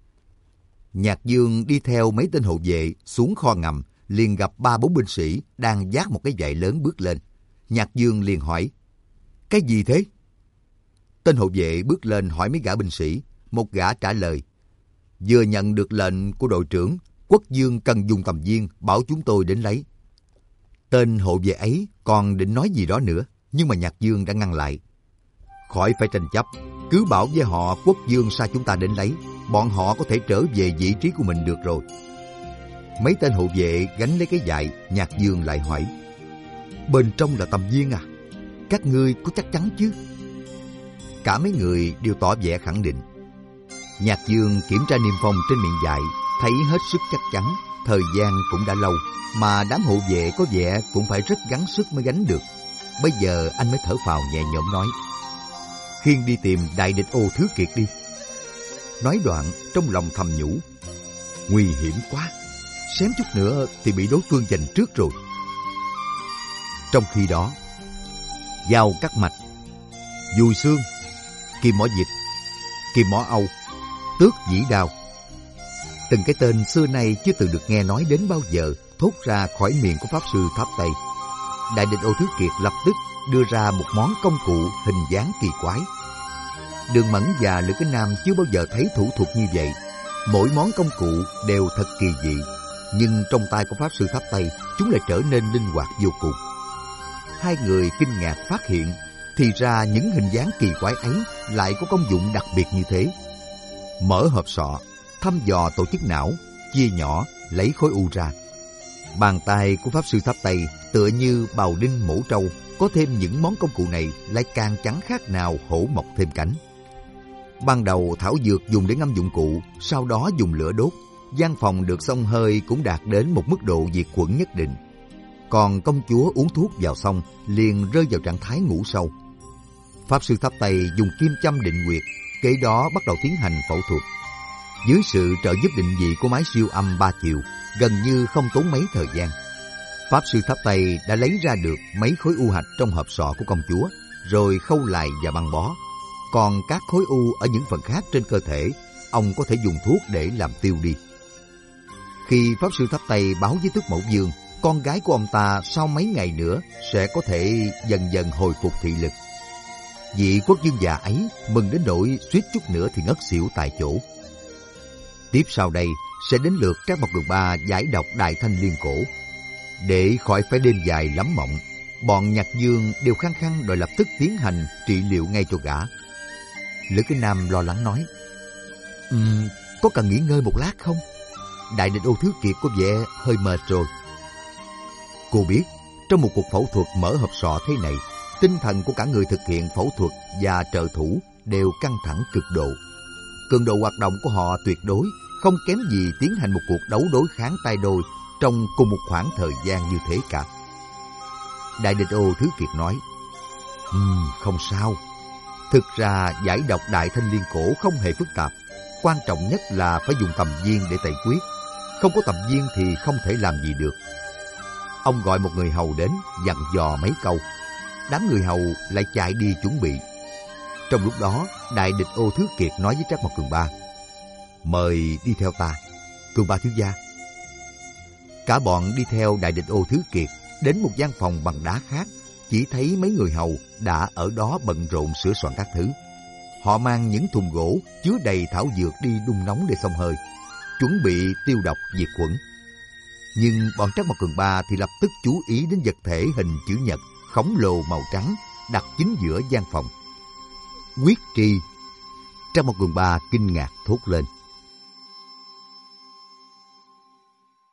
Nhạc Dương đi theo mấy tên hộ vệ xuống kho ngầm, liền gặp 3-4 binh sĩ đang vác một cái vại lớn bước lên. Nhạc Dương liền hỏi, cái gì thế? Tên hộ vệ bước lên hỏi mấy gã binh sĩ, một gã trả lời, vừa nhận được lệnh của đội trưởng, Quốc Dương cần dùng Tầm Viên, bảo chúng tôi đến lấy. Tên hộ vệ ấy còn định nói gì đó nữa, nhưng mà Nhạc Dương đã ngăn lại. Khỏi phải tranh chấp, cứ bảo với họ Quốc Dương sai chúng ta đến lấy, bọn họ có thể trở về vị trí của mình được rồi. Mấy tên hộ vệ gánh lấy cái vại, Nhạc Dương lại hỏi, bên trong là Tầm Viên à? Các ngươi có chắc chắn chứ? Cả mấy người đều tỏ vẻ khẳng định. Nhạc Dương kiểm tra niêm phong trên miệng vại, thấy hết sức chắc chắn. Thời gian cũng đã lâu, mà đám hộ vệ có vẻ cũng phải rất gắng sức mới gánh được. Bây giờ anh mới thở phào nhẹ nhõm nói, khiêng đi tìm Đại Địch Ô Thứ Kiệt đi. Nói đoạn trong lòng thầm nhủ, nguy hiểm quá, xém chút nữa thì bị đối phương giành trước rồi. Trong khi đó, dao cắt mạch, dùi xương, kim mỏ dịch, kim mỏ âu, tước dĩ đao, từng cái tên xưa nay chưa từng được nghe nói đến bao giờ thốt ra khỏi miệng của Pháp Sư Tháp Tây. Đại Địch Ô Thứ Kiệt lập tức đưa ra một món công cụ hình dáng kỳ quái. Đường Mẫn và Lữ Cái Nam chưa bao giờ thấy thủ thuật như vậy. Mỗi món công cụ đều thật kỳ dị, nhưng trong tay của Pháp Sư Tháp Tây, chúng lại trở nên linh hoạt vô cùng. Hai người kinh ngạc phát hiện, thì ra những hình dáng kỳ quái ấy lại có công dụng đặc biệt như thế. Mở hộp sọ, thăm dò tổ chức não, chia nhỏ, lấy khối u ra. Bàn tay của Pháp Sư Tháp Tây tựa như bào đinh mổ trâu, có thêm những món công cụ này lại càng chẳng khác nào hổ mọc thêm cánh. Ban đầu thảo dược dùng để ngâm dụng cụ, sau đó dùng lửa đốt, gian phòng được xông hơi cũng đạt đến một mức độ diệt khuẩn nhất định. Còn công chúa uống thuốc vào xong liền rơi vào trạng thái ngủ sâu. Pháp sư Tháp Tây dùng kim châm định huyệt, kế đó bắt đầu tiến hành phẫu thuật. Dưới sự trợ giúp định vị của máy siêu âm 3 chiều, gần như không tốn mấy thời gian, Pháp sư Tháp Tây đã lấy ra được mấy khối u hạch trong hộp sọ của công chúa, rồi khâu lại và băng bó. Còn các khối u ở những phần khác trên cơ thể, ông có thể dùng thuốc để làm tiêu đi. Khi Pháp sư Tháp Tây báo với Tước Mẫu Dương, con gái của ông ta sau mấy ngày nữa sẽ có thể dần dần hồi phục thị lực, vị quốc vương già ấy mừng đến nỗi suýt chút nữa thì ngất xỉu tại chỗ. Tiếp sau đây sẽ đến lượt Trác Mộc Cường Ba giải độc Đại Thanh Liên Cổ. Để khỏi phải đêm dài lắm mộng, bọn Nhạc Dương đều khăng khăng đòi lập tức tiến hành trị liệu ngay cho gã. Lữ Kinh Nam lo lắng nói, có cần nghỉ ngơi một lát không? Đại địch Ô Thứ Kiệt có vẻ hơi mệt rồi. Cô biết, trong một cuộc phẫu thuật mở hộp sọ thế này, tinh thần của cả người thực hiện phẫu thuật và trợ thủ đều căng thẳng cực độ. Cường độ hoạt động của họ tuyệt đối không kém gì tiến hành một cuộc đấu đối kháng tay đôi trong cùng một khoảng thời gian như thế cả. Đại địch Ô Thứ Kiệt nói, không sao. Thực ra giải độc Đại Thanh Liên Cổ không hề phức tạp. Quan trọng nhất là phải dùng tầm viên để tẩy quyết. Không có tầm viên thì không thể làm gì được. Ông gọi một người hầu đến, dặn dò mấy câu. Đám người hầu lại chạy đi chuẩn bị. Trong lúc đó, đại địch Ô Thứ Kiệt nói với Trác Mộc Cường Ba, mời đi theo ta, Cường Ba thiếu gia. Cả bọn đi theo đại địch Ô Thứ Kiệt đến một gian phòng bằng đá khác. Chỉ thấy mấy người hầu đã ở đó bận rộn sửa soạn các thứ. Họ mang những thùng gỗ chứa đầy thảo dược đi đun nóng để xông hơi, chuẩn bị tiêu độc diệt khuẩn. Nhưng bọn Trác Mộc Cường Ba thì lập tức chú ý đến vật thể hình chữ nhật khổng lồ màu trắng đặt chính giữa gian phòng. Quyết tri! Trác Mộc Cường Ba kinh ngạc thốt lên.